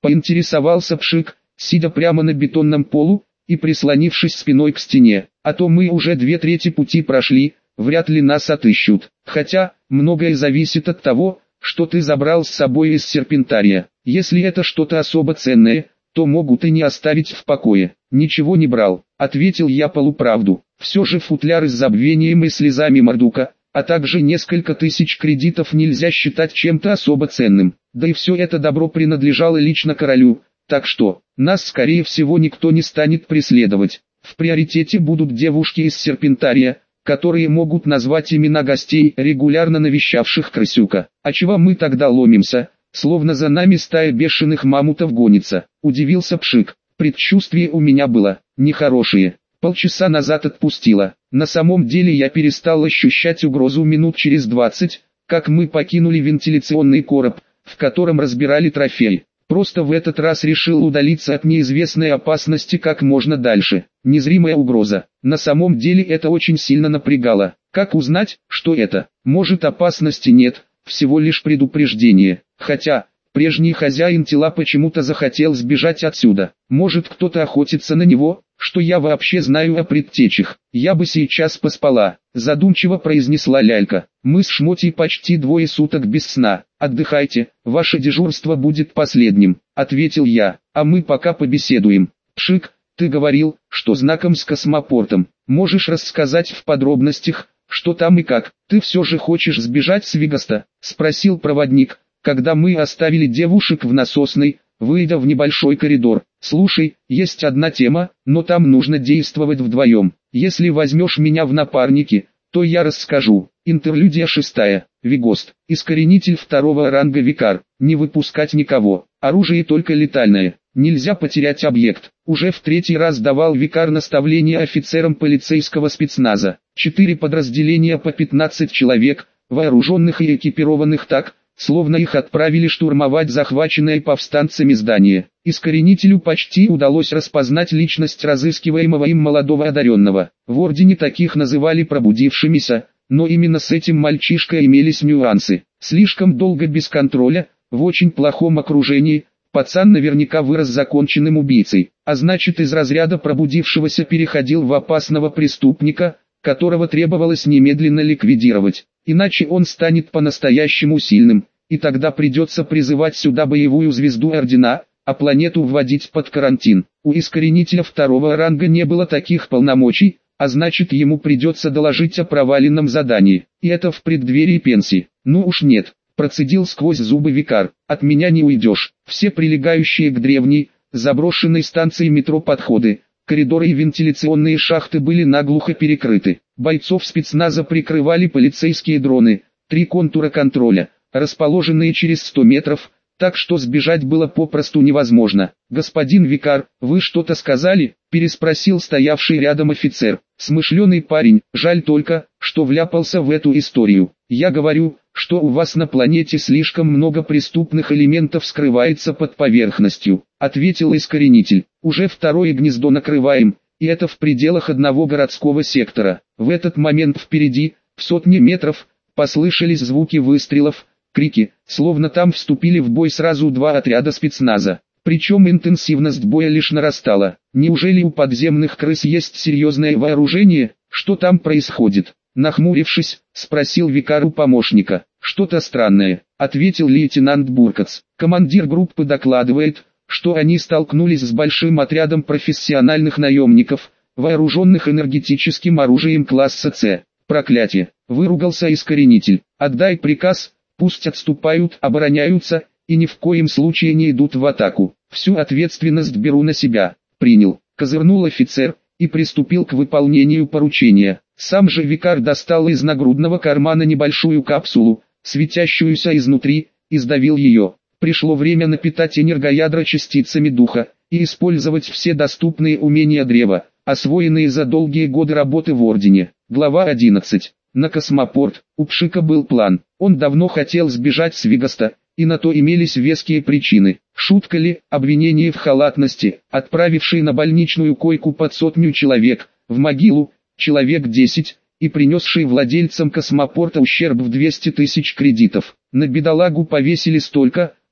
Поинтересовался Пшик, сидя прямо на бетонном полу и прислонившись спиной к стене. А то мы уже 2/3 пути прошли, вряд ли нас отыщут. Хотя, многое зависит от того, что ты забрал с собой из серпентария. Если это что-то особо ценное, то могут и не оставить в покое. Ничего не брал, ответил я полуправду. Все же футляр с забвением и слезами Мардука, а также несколько тысяч кредитов нельзя считать чем-то особо ценным. Да и все это добро принадлежало лично королю, так что, нас скорее всего никто не станет преследовать. В приоритете будут девушки из серпентария, которые могут назвать имена гостей, регулярно навещавших Крысюка. А чего мы тогда ломимся, словно за нами стая бешеных мамутов гонится? Удивился Пшик. Предчувствие у меня было нехорошее. Полчаса назад отпустило. На самом деле я перестал ощущать угрозу минут через 20, как мы покинули вентиляционный короб, в котором разбирали трофей. Просто в этот раз решил удалиться от неизвестной опасности как можно дальше. Незримая угроза. На самом деле это очень сильно напрягало. Как узнать, что это? Может, опасности нет, всего лишь предупреждение. Хотя, прежний хозяин тела почему-то захотел сбежать отсюда. Может, кто-то охотится на него? Что я вообще знаю о предтечах? Я бы сейчас поспала, задумчиво произнесла Лялька. Мы с Шмотей почти 2 суток без сна. Отдыхайте, ваше дежурство будет последним, ответил я, а мы пока побеседуем. Пшик, ты говорил, что знаком с космопортом. Можешь рассказать в подробностях, что там и как? Ты все же хочешь сбежать с Вегаста? Спросил проводник, когда мы оставили девушек в насосной, выйдя в небольшой коридор. Слушай, есть одна тема, но там нужно действовать вдвоем. Если возьмешь меня в напарники, то я расскажу. Интерлюдия 6. Вегост. Искоренитель 2 ранга Викар. Не выпускать никого. Оружие только летальное. Нельзя потерять объект. Уже в 3-й раз давал Викар наставления офицерам полицейского спецназа. 4 подразделения по 15 человек, вооруженных и экипированных так, словно их отправили штурмовать захваченное повстанцами здание. Искоренителю почти удалось распознать личность разыскиваемого им молодого одаренного. В Ордене таких называли пробудившимися, но именно с этим мальчишкой имелись нюансы. Слишком долго без контроля, в очень плохом окружении, пацан наверняка вырос законченным убийцей, а значит из разряда пробудившегося переходил в опасного преступника, которого требовалось немедленно ликвидировать. Иначе он станет по-настоящему сильным, и тогда придется призывать сюда боевую звезду Ордена, а планету вводить под карантин. У искоренителя 2 ранга не было таких полномочий, а значит ему придется доложить о проваленном задании. И это в преддверии пенсии. Ну уж нет, процедил сквозь зубы Викар, от меня не уйдешь. Все прилегающие к древней, заброшенной станции метро подходы, коридоры и вентиляционные шахты были наглухо перекрыты. Бойцов спецназа прикрывали полицейские дроны, 3 контура контроля, расположенные через 100 метров, так что сбежать было попросту невозможно. «Господин Викар, вы что-то сказали?» – переспросил стоявший рядом офицер. «Смышленый парень, жаль только, что вляпался в эту историю. Я говорю, что у вас на планете слишком много преступных элементов скрывается под поверхностью», – ответил искоренитель. «Уже 2-е гнездо накрываем, и это в пределах одного городского сектора». В этот момент впереди, в сотни метров, послышались звуки выстрелов, крики, словно там вступили в бой сразу 2 отряда спецназа. Причем интенсивность боя лишь нарастала. Неужели у подземных крыс есть серьезное вооружение? Что там происходит? Нахмурившись, спросил Викар у помощника. «Что-то странное», — ответил лейтенант Буркац. «Командир группы докладывает, что они столкнулись с большим отрядом профессиональных наемников, вооруженных энергетическим оружием класса С. Проклятие!» — выругался искоренитель. «Отдай приказ, пусть отступают, обороняются, и ни в коем случае не идут в атаку. Всю ответственность беру на себя». «Принял», — козырнул офицер, и приступил к выполнению поручения. Сам же Викар достал из нагрудного кармана небольшую капсулу, светящуюся изнутри, и сдавил ее. Пришло время напитать энергоядра частицами духа, и использовать все доступные умения древа, освоенные за долгие годы работы в Ордене. Глава 11. На космопорт. У Пшика был план. Он давно хотел сбежать с Вегаста, и на то имелись веские причины. Шутка ли, обвинение в халатности, отправивший на больничную койку под 100 человек, в могилу, человек 10, и принесший владельцам космопорта ущерб в 200 тысяч кредитов. На бедолагу повесили столько,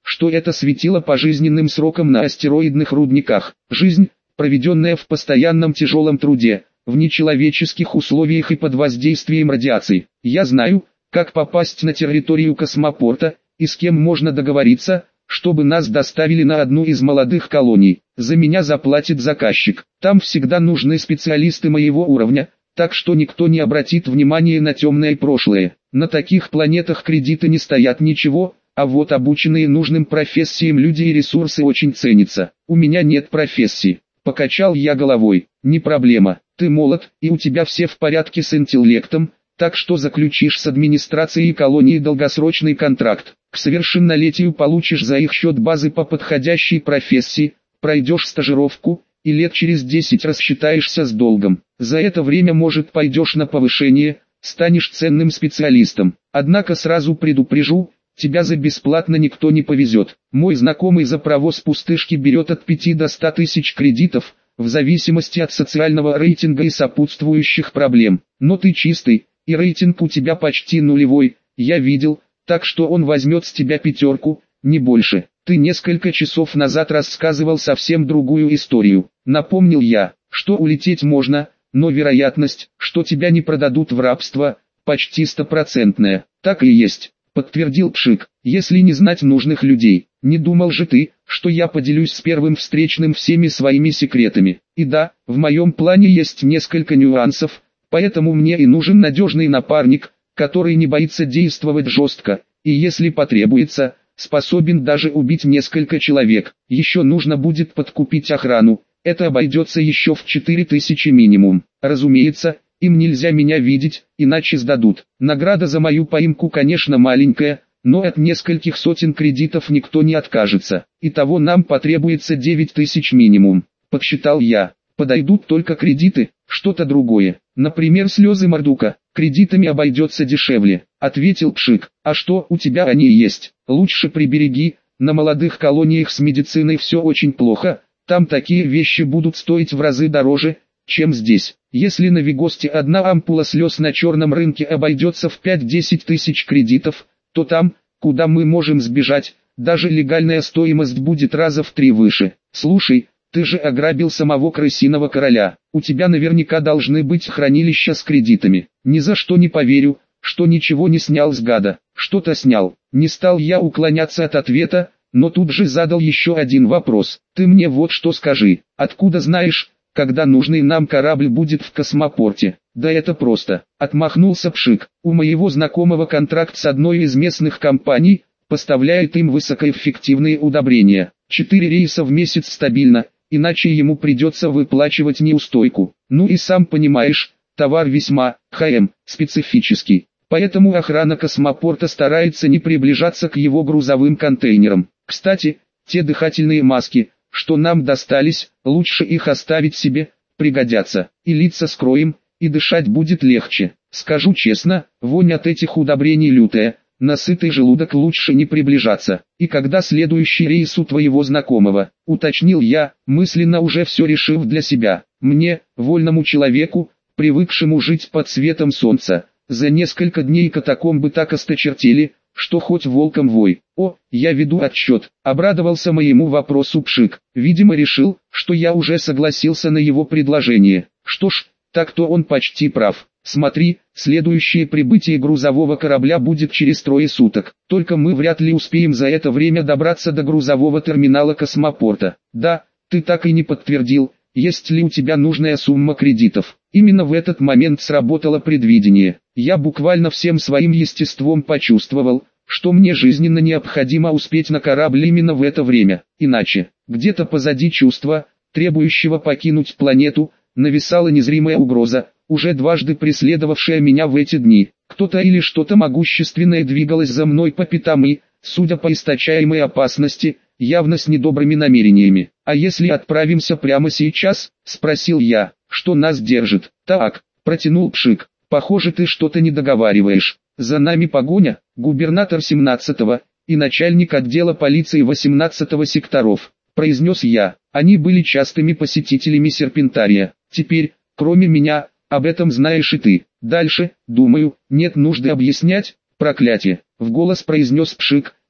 что это светило пожизненным сроком на астероидных рудниках. Жизнь, проведенная в постоянном тяжелом труде, в нечеловеческих условиях и под воздействием радиации. Я знаю, как попасть на территорию космопорта, и с кем можно договориться, чтобы нас доставили на одну из молодых колоний. За меня заплатит заказчик. Там всегда нужны специалисты моего уровня, так что никто не обратит внимания на темное прошлое. На таких планетах кредиты не стоят ничего, а вот обученные нужным профессиям люди и ресурсы очень ценятся. У меня нет профессии. Покачал я головой. Не проблема, ты молод, и у тебя все в порядке с интеллектом, так что заключишь с администрацией колонии долгосрочный контракт. К совершеннолетию получишь за их счет базы по подходящей профессии, пройдешь стажировку, и лет через 10 рассчитаешься с долгом. За это время, может, пойдешь на повышение, станешь ценным специалистом. Однако сразу предупрежу, тебя за бесплатно никто не повезет. Мой знакомый за провоз пустышки берет от 5 до 100 тысяч кредитов, в зависимости от социального рейтинга и сопутствующих проблем. Но ты чистый, и рейтинг у тебя почти нулевой, я видел, так что он возьмет с тебя 5, не больше. Ты несколько часов назад рассказывал совсем другую историю. Напомнил я, что улететь можно, но вероятность, что тебя не продадут в рабство, почти 100%. Так и есть, подтвердил Пшик. Если не знать нужных людей, не думал же ты, что я поделюсь с первым встречным всеми своими секретами. И да, в моем плане есть несколько нюансов, поэтому мне и нужен надежный напарник, который не боится действовать жестко, и если потребуется, способен даже убить несколько человек. Еще нужно будет подкупить охрану, это обойдется еще в 4000 минимум. Разумеется, им нельзя меня видеть, иначе сдадут. Награда за мою поимку, конечно, маленькая, но от нескольких сотен кредитов никто не откажется. Итого нам потребуется 9000 минимум, подсчитал я. Подойдут только кредиты, что-то другое. Например, слезы Мордука. Кредитами обойдется дешевле, ответил Пшик. А что, у тебя они есть? Лучше прибереги, на молодых колониях с медициной все очень плохо, там такие вещи будут стоить в разы дороже, чем здесь. Если на Вегосте одна ампула слез на черном рынке обойдется в 5-10 тысяч кредитов, то там, куда мы можем сбежать, даже легальная стоимость будет раза в 3 выше. Слушай, ты же ограбил самого крысиного короля, у тебя наверняка должны быть хранилища с кредитами. Ни за что не поверю, что ничего не снял с гада. Что-то снял. Не стал я уклоняться от ответа, но тут же задал еще один вопрос. Ты мне вот что скажи, откуда знаешь, когда нужный нам корабль будет в космопорте? Да это просто, отмахнулся Пшик. У моего знакомого контракт с одной из местных компаний, поставляет им высокоэффективные удобрения. 4 рейса в месяц стабильно, иначе ему придется выплачивать неустойку. Ну и сам понимаешь, товар весьма, специфический. Поэтому охрана космопорта старается не приближаться к его грузовым контейнерам. Кстати, те дыхательные маски, что нам достались, лучше их оставить себе, пригодятся. И лица скроем, и дышать будет легче. Скажу честно, вонь от этих удобрений лютая, на сытый желудок лучше не приближаться. И когда следующий рейс у твоего знакомого, уточнил я, мысленно уже все решив для себя. Мне, вольному человеку, привыкшему жить под светом солнца, за несколько дней катакомбы так осточертели, что хоть волком вой. О, я веду отчет, обрадовался моему вопросу Пшик. Видимо решил, что я уже согласился на его предложение. Что ж, так-то он почти прав. Смотри, следующее прибытие грузового корабля будет через 3 суток. Только мы вряд ли успеем за это время добраться до грузового терминала космопорта. Да, ты так и не подтвердил, есть ли у тебя нужная сумма кредитов. Именно в этот момент сработало предвидение. Я буквально всем своим естеством почувствовал, что мне жизненно необходимо успеть на корабль именно в это время. Иначе, где-то позади чувства, требующего покинуть планету, нависала незримая угроза, уже дважды преследовавшая меня в эти дни. Кто-то или что-то могущественное двигалось за мной по пятам и, судя по источаемой опасности, явно с недобрыми намерениями. «А если отправимся прямо сейчас?» – спросил я. «Что нас держит?» «Так», – протянул Пшик. «Похоже, ты что-то не договариваешь. За нами погоня, губернатор 17-го и начальник отдела полиции 18-го секторов», – произнес я. Они были частыми посетителями Серпентария. Теперь, кроме меня, об этом знаешь и ты. Дальше, думаю, нет нужды объяснять. Проклятие, в голос произнес Пшик,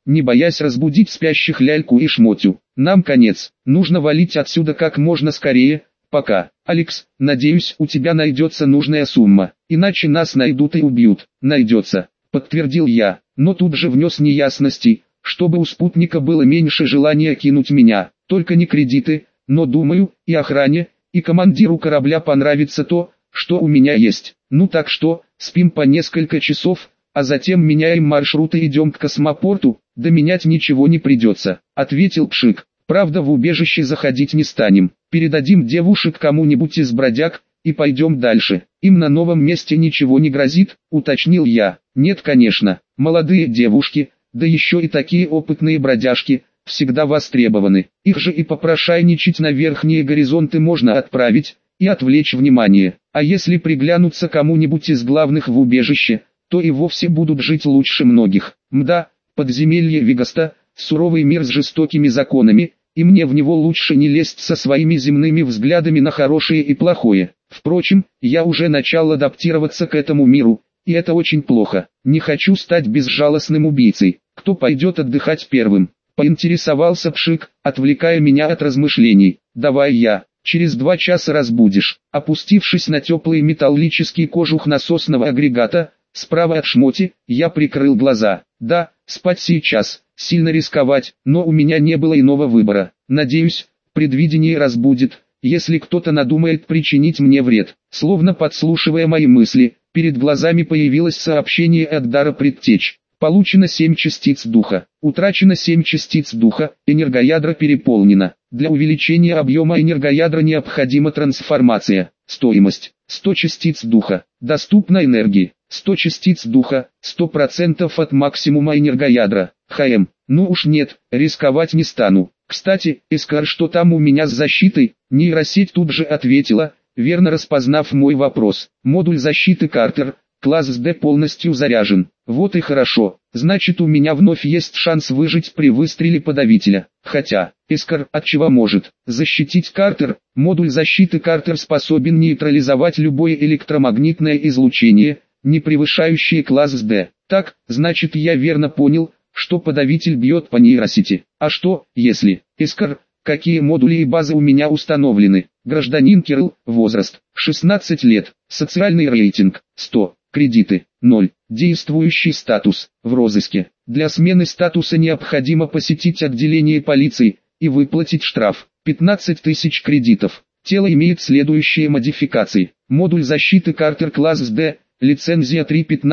не боясь разбудить спящих Ляльку и Шмотю. Нам конец, нужно валить отсюда как можно скорее. Пока. Алекс, надеюсь, у тебя найдется нужная сумма, иначе нас найдут и убьют. Найдется, подтвердил я, но тут же внес неясности, чтобы у спутника было меньше желания кинуть меня. Только не кредиты, но думаю, и охране, и командиру корабля понравится то, что у меня есть. Ну так что, спим по несколько часов, а затем меняем маршрут и идем к космопорту. Да менять ничего не придется, ответил Пшик. Правда, в убежище заходить не станем. Передадим девушек кому-нибудь из бродяг, и пойдем дальше. Им на новом месте ничего не грозит, уточнил я. Нет, конечно, молодые девушки, да еще и такие опытные бродяжки, всегда востребованы. Их же и попрошайничать на верхние горизонты можно отправить, и отвлечь внимание. А если приглянуться кому-нибудь из главных в убежище, то и вовсе будут жить лучше многих. Мда, подземелье Вегаста, суровый мир с жестокими законами, и мне в него лучше не лезть со своими земными взглядами на хорошее и плохое. Впрочем, я уже начал адаптироваться к этому миру, и это очень плохо. Не хочу стать безжалостным убийцей. Кто пойдет отдыхать первым? Поинтересовался Пшик, отвлекая меня от размышлений. Давай я. Через 2 часа разбудишь. Опустившись на теплый металлический кожух насосного агрегата, справа от Шмоти, я прикрыл глаза. Да, спать сейчас, сильно рисковать, но у меня не было иного выбора. Надеюсь, предвидение разбудит, если кто-то надумает причинить мне вред. Словно подслушивая мои мысли, перед глазами появилось сообщение от дара предтеч. Получено 7 частиц духа. Утрачено 7 частиц духа, энергоядро переполнено. Для увеличения объема энергоядра необходима трансформация. Стоимость 100 частиц духа. Доступна энергии 100 частиц духа, 100% от максимума энергоядра. ХМ. Ну уж нет, рисковать не стану. Кстати, Эскар, что там у меня с защитой? Нейросеть тут же ответила, верно распознав мой вопрос. Модуль защиты Картер, класс D полностью заряжен. Вот и хорошо, значит у меня вновь есть шанс выжить при выстреле подавителя. Хотя, Эскар от чего может защитить Картер? Модуль защиты Картер способен нейтрализовать любое электромагнитное излучение, не превышающее класс D. Так, значит я верно понял, что подавитель бьет по нейросети. А что, если, Эскар, какие модули и базы у меня установлены? Гражданин Кирилл, возраст, 16 лет, социальный рейтинг, 100, кредиты, 0, действующий статус, в розыске. Для смены статуса необходимо посетить отделение полиции и выплатить штраф, 15 тысяч кредитов. Тело имеет следующие модификации. Модуль защиты Картер класс D, лицензия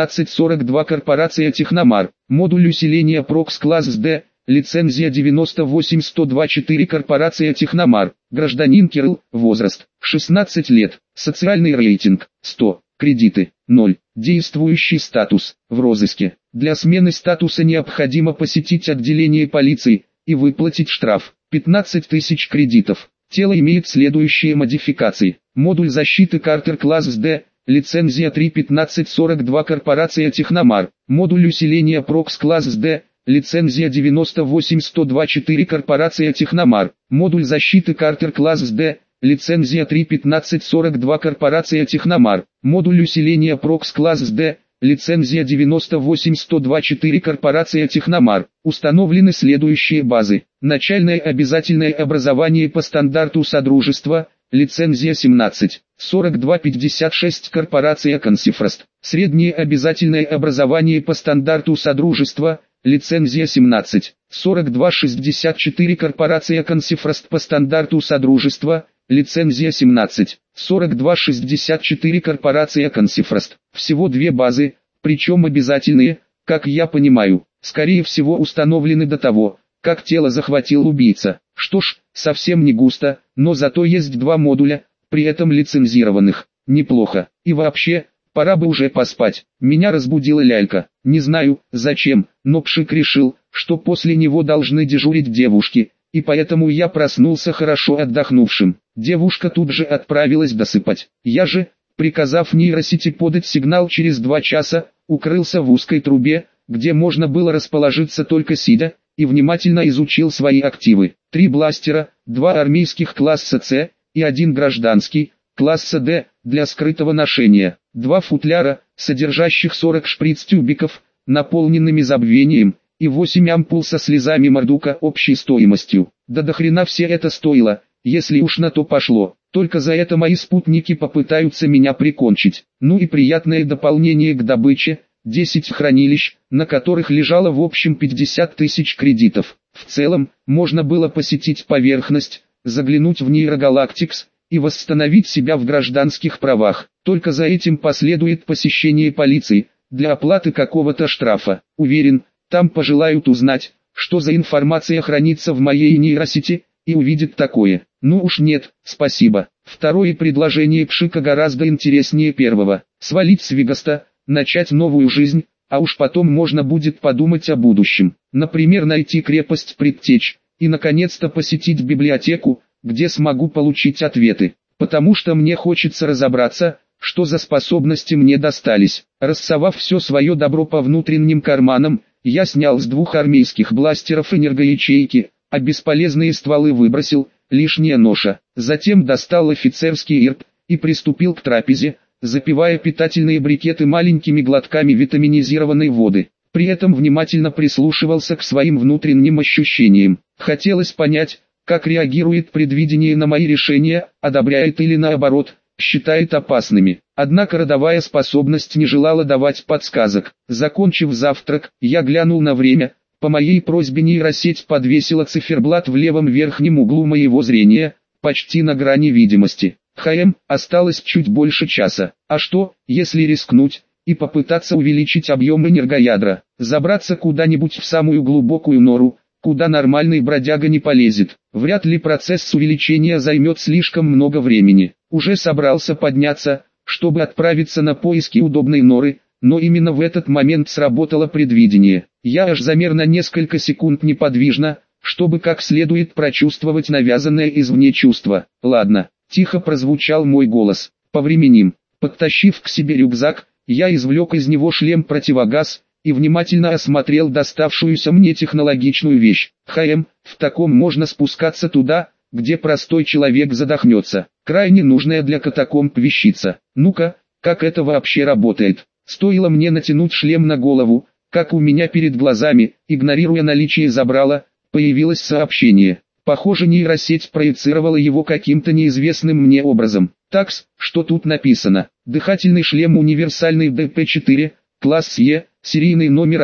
3.1542 корпорация Техномар. Модуль усиления Прокс класс D, лицензия 98102-4 корпорация Техномар. Гражданин Кирилл, возраст, 16 лет, социальный рейтинг, 100, кредиты, 0, действующий статус, в розыске. Для смены статуса необходимо посетить отделение полиции и выплатить штраф, 15 тысяч кредитов. Тело имеет следующие модификации. Модуль защиты Картер класс D, лицензия 3.1542 корпорация Техномар. Модуль усиления Прокс класс D, лицензия 98102-4 корпорация Техномар. Модуль защиты Картер класс D, лицензия 3.1542 корпорация Техномар. Модуль усиления Прокс класс D, лицензия 98102-4 корпорация Техномар. Установлены следующие базы. Начальное обязательное образование по стандарту Содружества, лицензия 17, 4256 корпорация Консифрост. Среднее обязательное образование по стандарту Содружества, лицензия 17, 4264 корпорация Консифрост по стандарту Содружества, лицензия 17, 4264 корпорация Консифрост. Всего 2 базы, причем обязательные, как я понимаю, скорее всего установлены до того, как тело захватил убийца. Что ж, совсем не густо, но зато есть 2 модуля, при этом лицензированных. Неплохо. И вообще, пора бы уже поспать. Меня разбудила Лялька. Не знаю, зачем, но Пшик решил, что после него должны дежурить девушки, и поэтому я проснулся хорошо отдохнувшим. Девушка тут же отправилась досыпать. Я же, приказав нейросети подать сигнал через 2 часа, укрылся в узкой трубе, где можно было расположиться только сидя, и внимательно изучил свои активы. 3 бластера, 2 армейских класса С и 1 гражданский, класса D, для скрытого ношения. 2 футляра, содержащих 40 шприц-тюбиков, наполненными забвением, и 8 ампул со слезами Мордука общей стоимостью. Да до хрена все это стоило, если уж на то пошло. Только за это мои спутники попытаются меня прикончить. Ну и приятное дополнение к добыче, 10 хранилищ, на которых лежало в общем 50 тысяч кредитов. В целом, можно было посетить поверхность, заглянуть в нейрогалактикс и восстановить себя в гражданских правах. Только за этим последует посещение полиции, для оплаты какого-то штрафа. Уверен, там пожелают узнать, что за информация хранится в моей нейросети, и увидят такое. Ну уж нет, спасибо. Второе предложение Пшика гораздо интереснее первого. Свалить с Вегаста, начать новую жизнь, а уж потом можно будет подумать о будущем. Например, найти крепость Предтеч, и наконец-то посетить библиотеку, где смогу получить ответы. Потому что мне хочется разобраться, что за способности мне достались. Рассовав все свое добро по внутренним карманам, я снял с 2 армейских бластеров энергоячейки, а бесполезные стволы выбросил, лишняя ноша. Затем достал офицерский ирп и приступил к трапезе, запивая питательные брикеты маленькими глотками витаминизированной воды. При этом внимательно прислушивался к своим внутренним ощущениям. Хотелось понять, как реагирует предвидение на мои решения, одобряет или наоборот, считает опасными. Однако родовая способность не желала давать подсказок. Закончив завтрак, я глянул на время. По моей просьбе нейросеть подвесила циферблат в левом верхнем углу моего зрения, почти на грани видимости. Осталось чуть больше часа. А что, если рискнуть и попытаться увеличить объем энергоядра, забраться куда-нибудь в самую глубокую нору, куда нормальный бродяга не полезет? Вряд ли процесс увеличения займет слишком много времени. Уже собрался подняться, чтобы отправиться на поиски удобной норы, но именно в этот момент сработало предвидение. Я аж замер на несколько секунд неподвижно, чтобы как следует прочувствовать навязанное извне чувство. Ладно, тихо прозвучал мой голос. Повременим. Подтащив к себе рюкзак, я извлек из него шлем-противогаз и внимательно осмотрел доставшуюся мне технологичную вещь. В таком можно спускаться туда, где простой человек задохнется. Крайне нужная для катакомб вещица. Ну-ка, как это вообще работает? Стоило мне натянуть шлем на голову, как у меня перед глазами, игнорируя наличие забрала, появилось сообщение. Похоже, нейросеть проецировала его каким-то неизвестным мне образом. Такс, что тут написано? Дыхательный шлем универсальный ДП-4, класс Е, серийный номер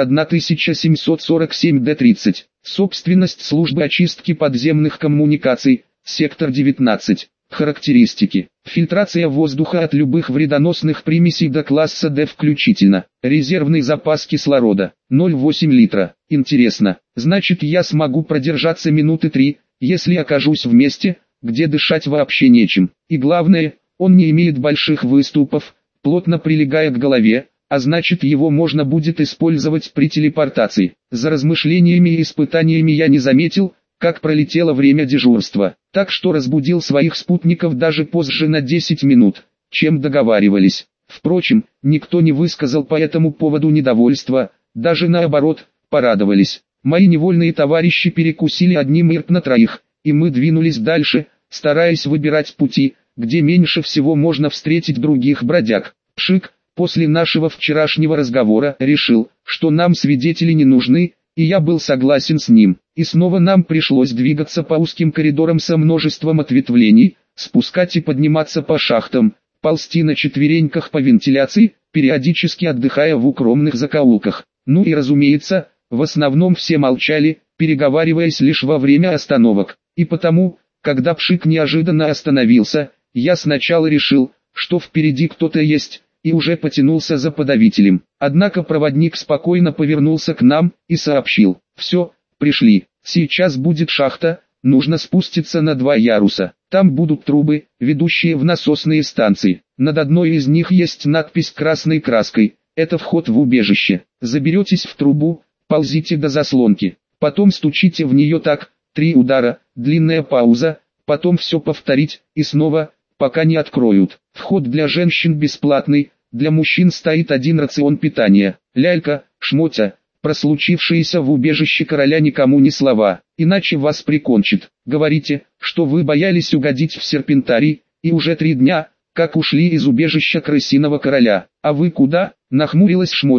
1747D30. Собственность службы очистки подземных коммуникаций, сектор 19. Характеристики. Фильтрация воздуха от любых вредоносных примесей до класса D включительно. Резервный запас кислорода 0,8 литра. Интересно, значит я смогу продержаться минуты 3, если окажусь в месте, где дышать вообще нечем. И главное, он не имеет больших выступов, плотно прилегая к голове, а значит его можно будет использовать при телепортации. За размышлениями и испытаниями я не заметил, как пролетело время дежурства, так что разбудил своих спутников даже позже на 10 минут, чем договаривались. Впрочем, никто не высказал по этому поводу недовольства, даже наоборот, порадовались. Мои невольные товарищи перекусили одним ирп на троих, и мы двинулись дальше, стараясь выбирать пути, где меньше всего можно встретить других бродяг. Пшик, после нашего вчерашнего разговора, решил, что нам свидетели не нужны, и я был согласен с ним. И снова нам пришлось двигаться по узким коридорам со множеством ответвлений, спускать и подниматься по шахтам, ползти на четвереньках по вентиляции, периодически отдыхая в укромных закоулках. Ну и разумеется, в основном все молчали, переговариваясь лишь во время остановок. И потому, когда Пшик неожиданно остановился, я сначала решил, что впереди кто-то есть, и уже потянулся за подавителем. Однако проводник спокойно повернулся к нам и сообщил: «Все, пришли, сейчас будет шахта, нужно спуститься на 2 яруса. Там будут трубы, ведущие в насосные станции. Над одной из них есть надпись красной краской, это вход в убежище. Заберетесь в трубу, ползите до заслонки, потом стучите в нее так, 3 удара, длинная пауза, потом все повторить, и снова, пока не откроют. Вход для женщин бесплатный, для мужчин стоит 1 рацион питания. Лялька, шмотя, про случившееся в убежище короля никому ни слова, иначе вас прикончат. Говорите, что вы боялись угодить в серпентарий, и уже 3 дня, как ушли из убежища крысиного короля. А вы куда?» — нахмурилась шмотя,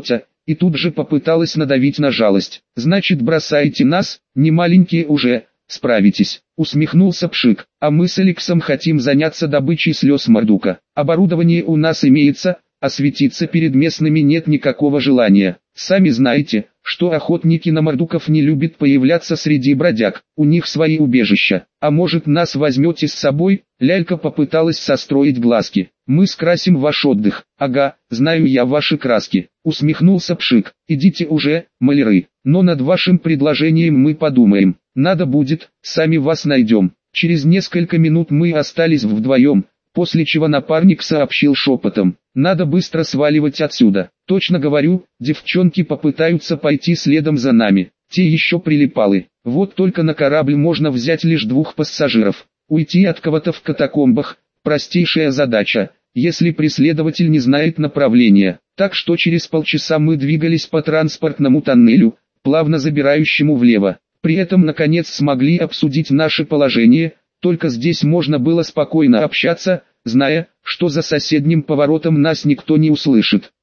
и тут же попыталась надавить на жалость. «Значит, бросаете нас, не маленькие уже, справитесь», усмехнулся Пшик. «А мы с Алексом хотим заняться добычей слез Мордука. Оборудование у нас имеется, а светиться перед местными нет никакого желания. Сами знаете, что охотники на мордуков не любят появляться среди бродяг, у них свои убежища. А может, нас возьмете с собой?» Лялька попыталась состроить глазки. «Мы скрасим ваш отдых». «Ага, знаю я ваши краски», усмехнулся Пшик. «Идите уже, маляры, но над вашим предложением мы подумаем. Надо будет, сами вас найдем». Через несколько минут мы остались вдвоем, после чего напарник сообщил шепотом: «Надо быстро сваливать отсюда. Точно говорю, девчонки попытаются пойти следом за нами. Те еще прилипалы. Вот только на корабль можно взять лишь 2 пассажиров. Уйти от кого-то в катакомбах – простейшая задача, если преследователь не знает направления. Так что через полчаса мы двигались по транспортному тоннелю, плавно забирающему влево. При этом наконец смогли обсудить наше положение, только здесь можно было спокойно общаться, зная, что за соседним поворотом нас никто не услышит.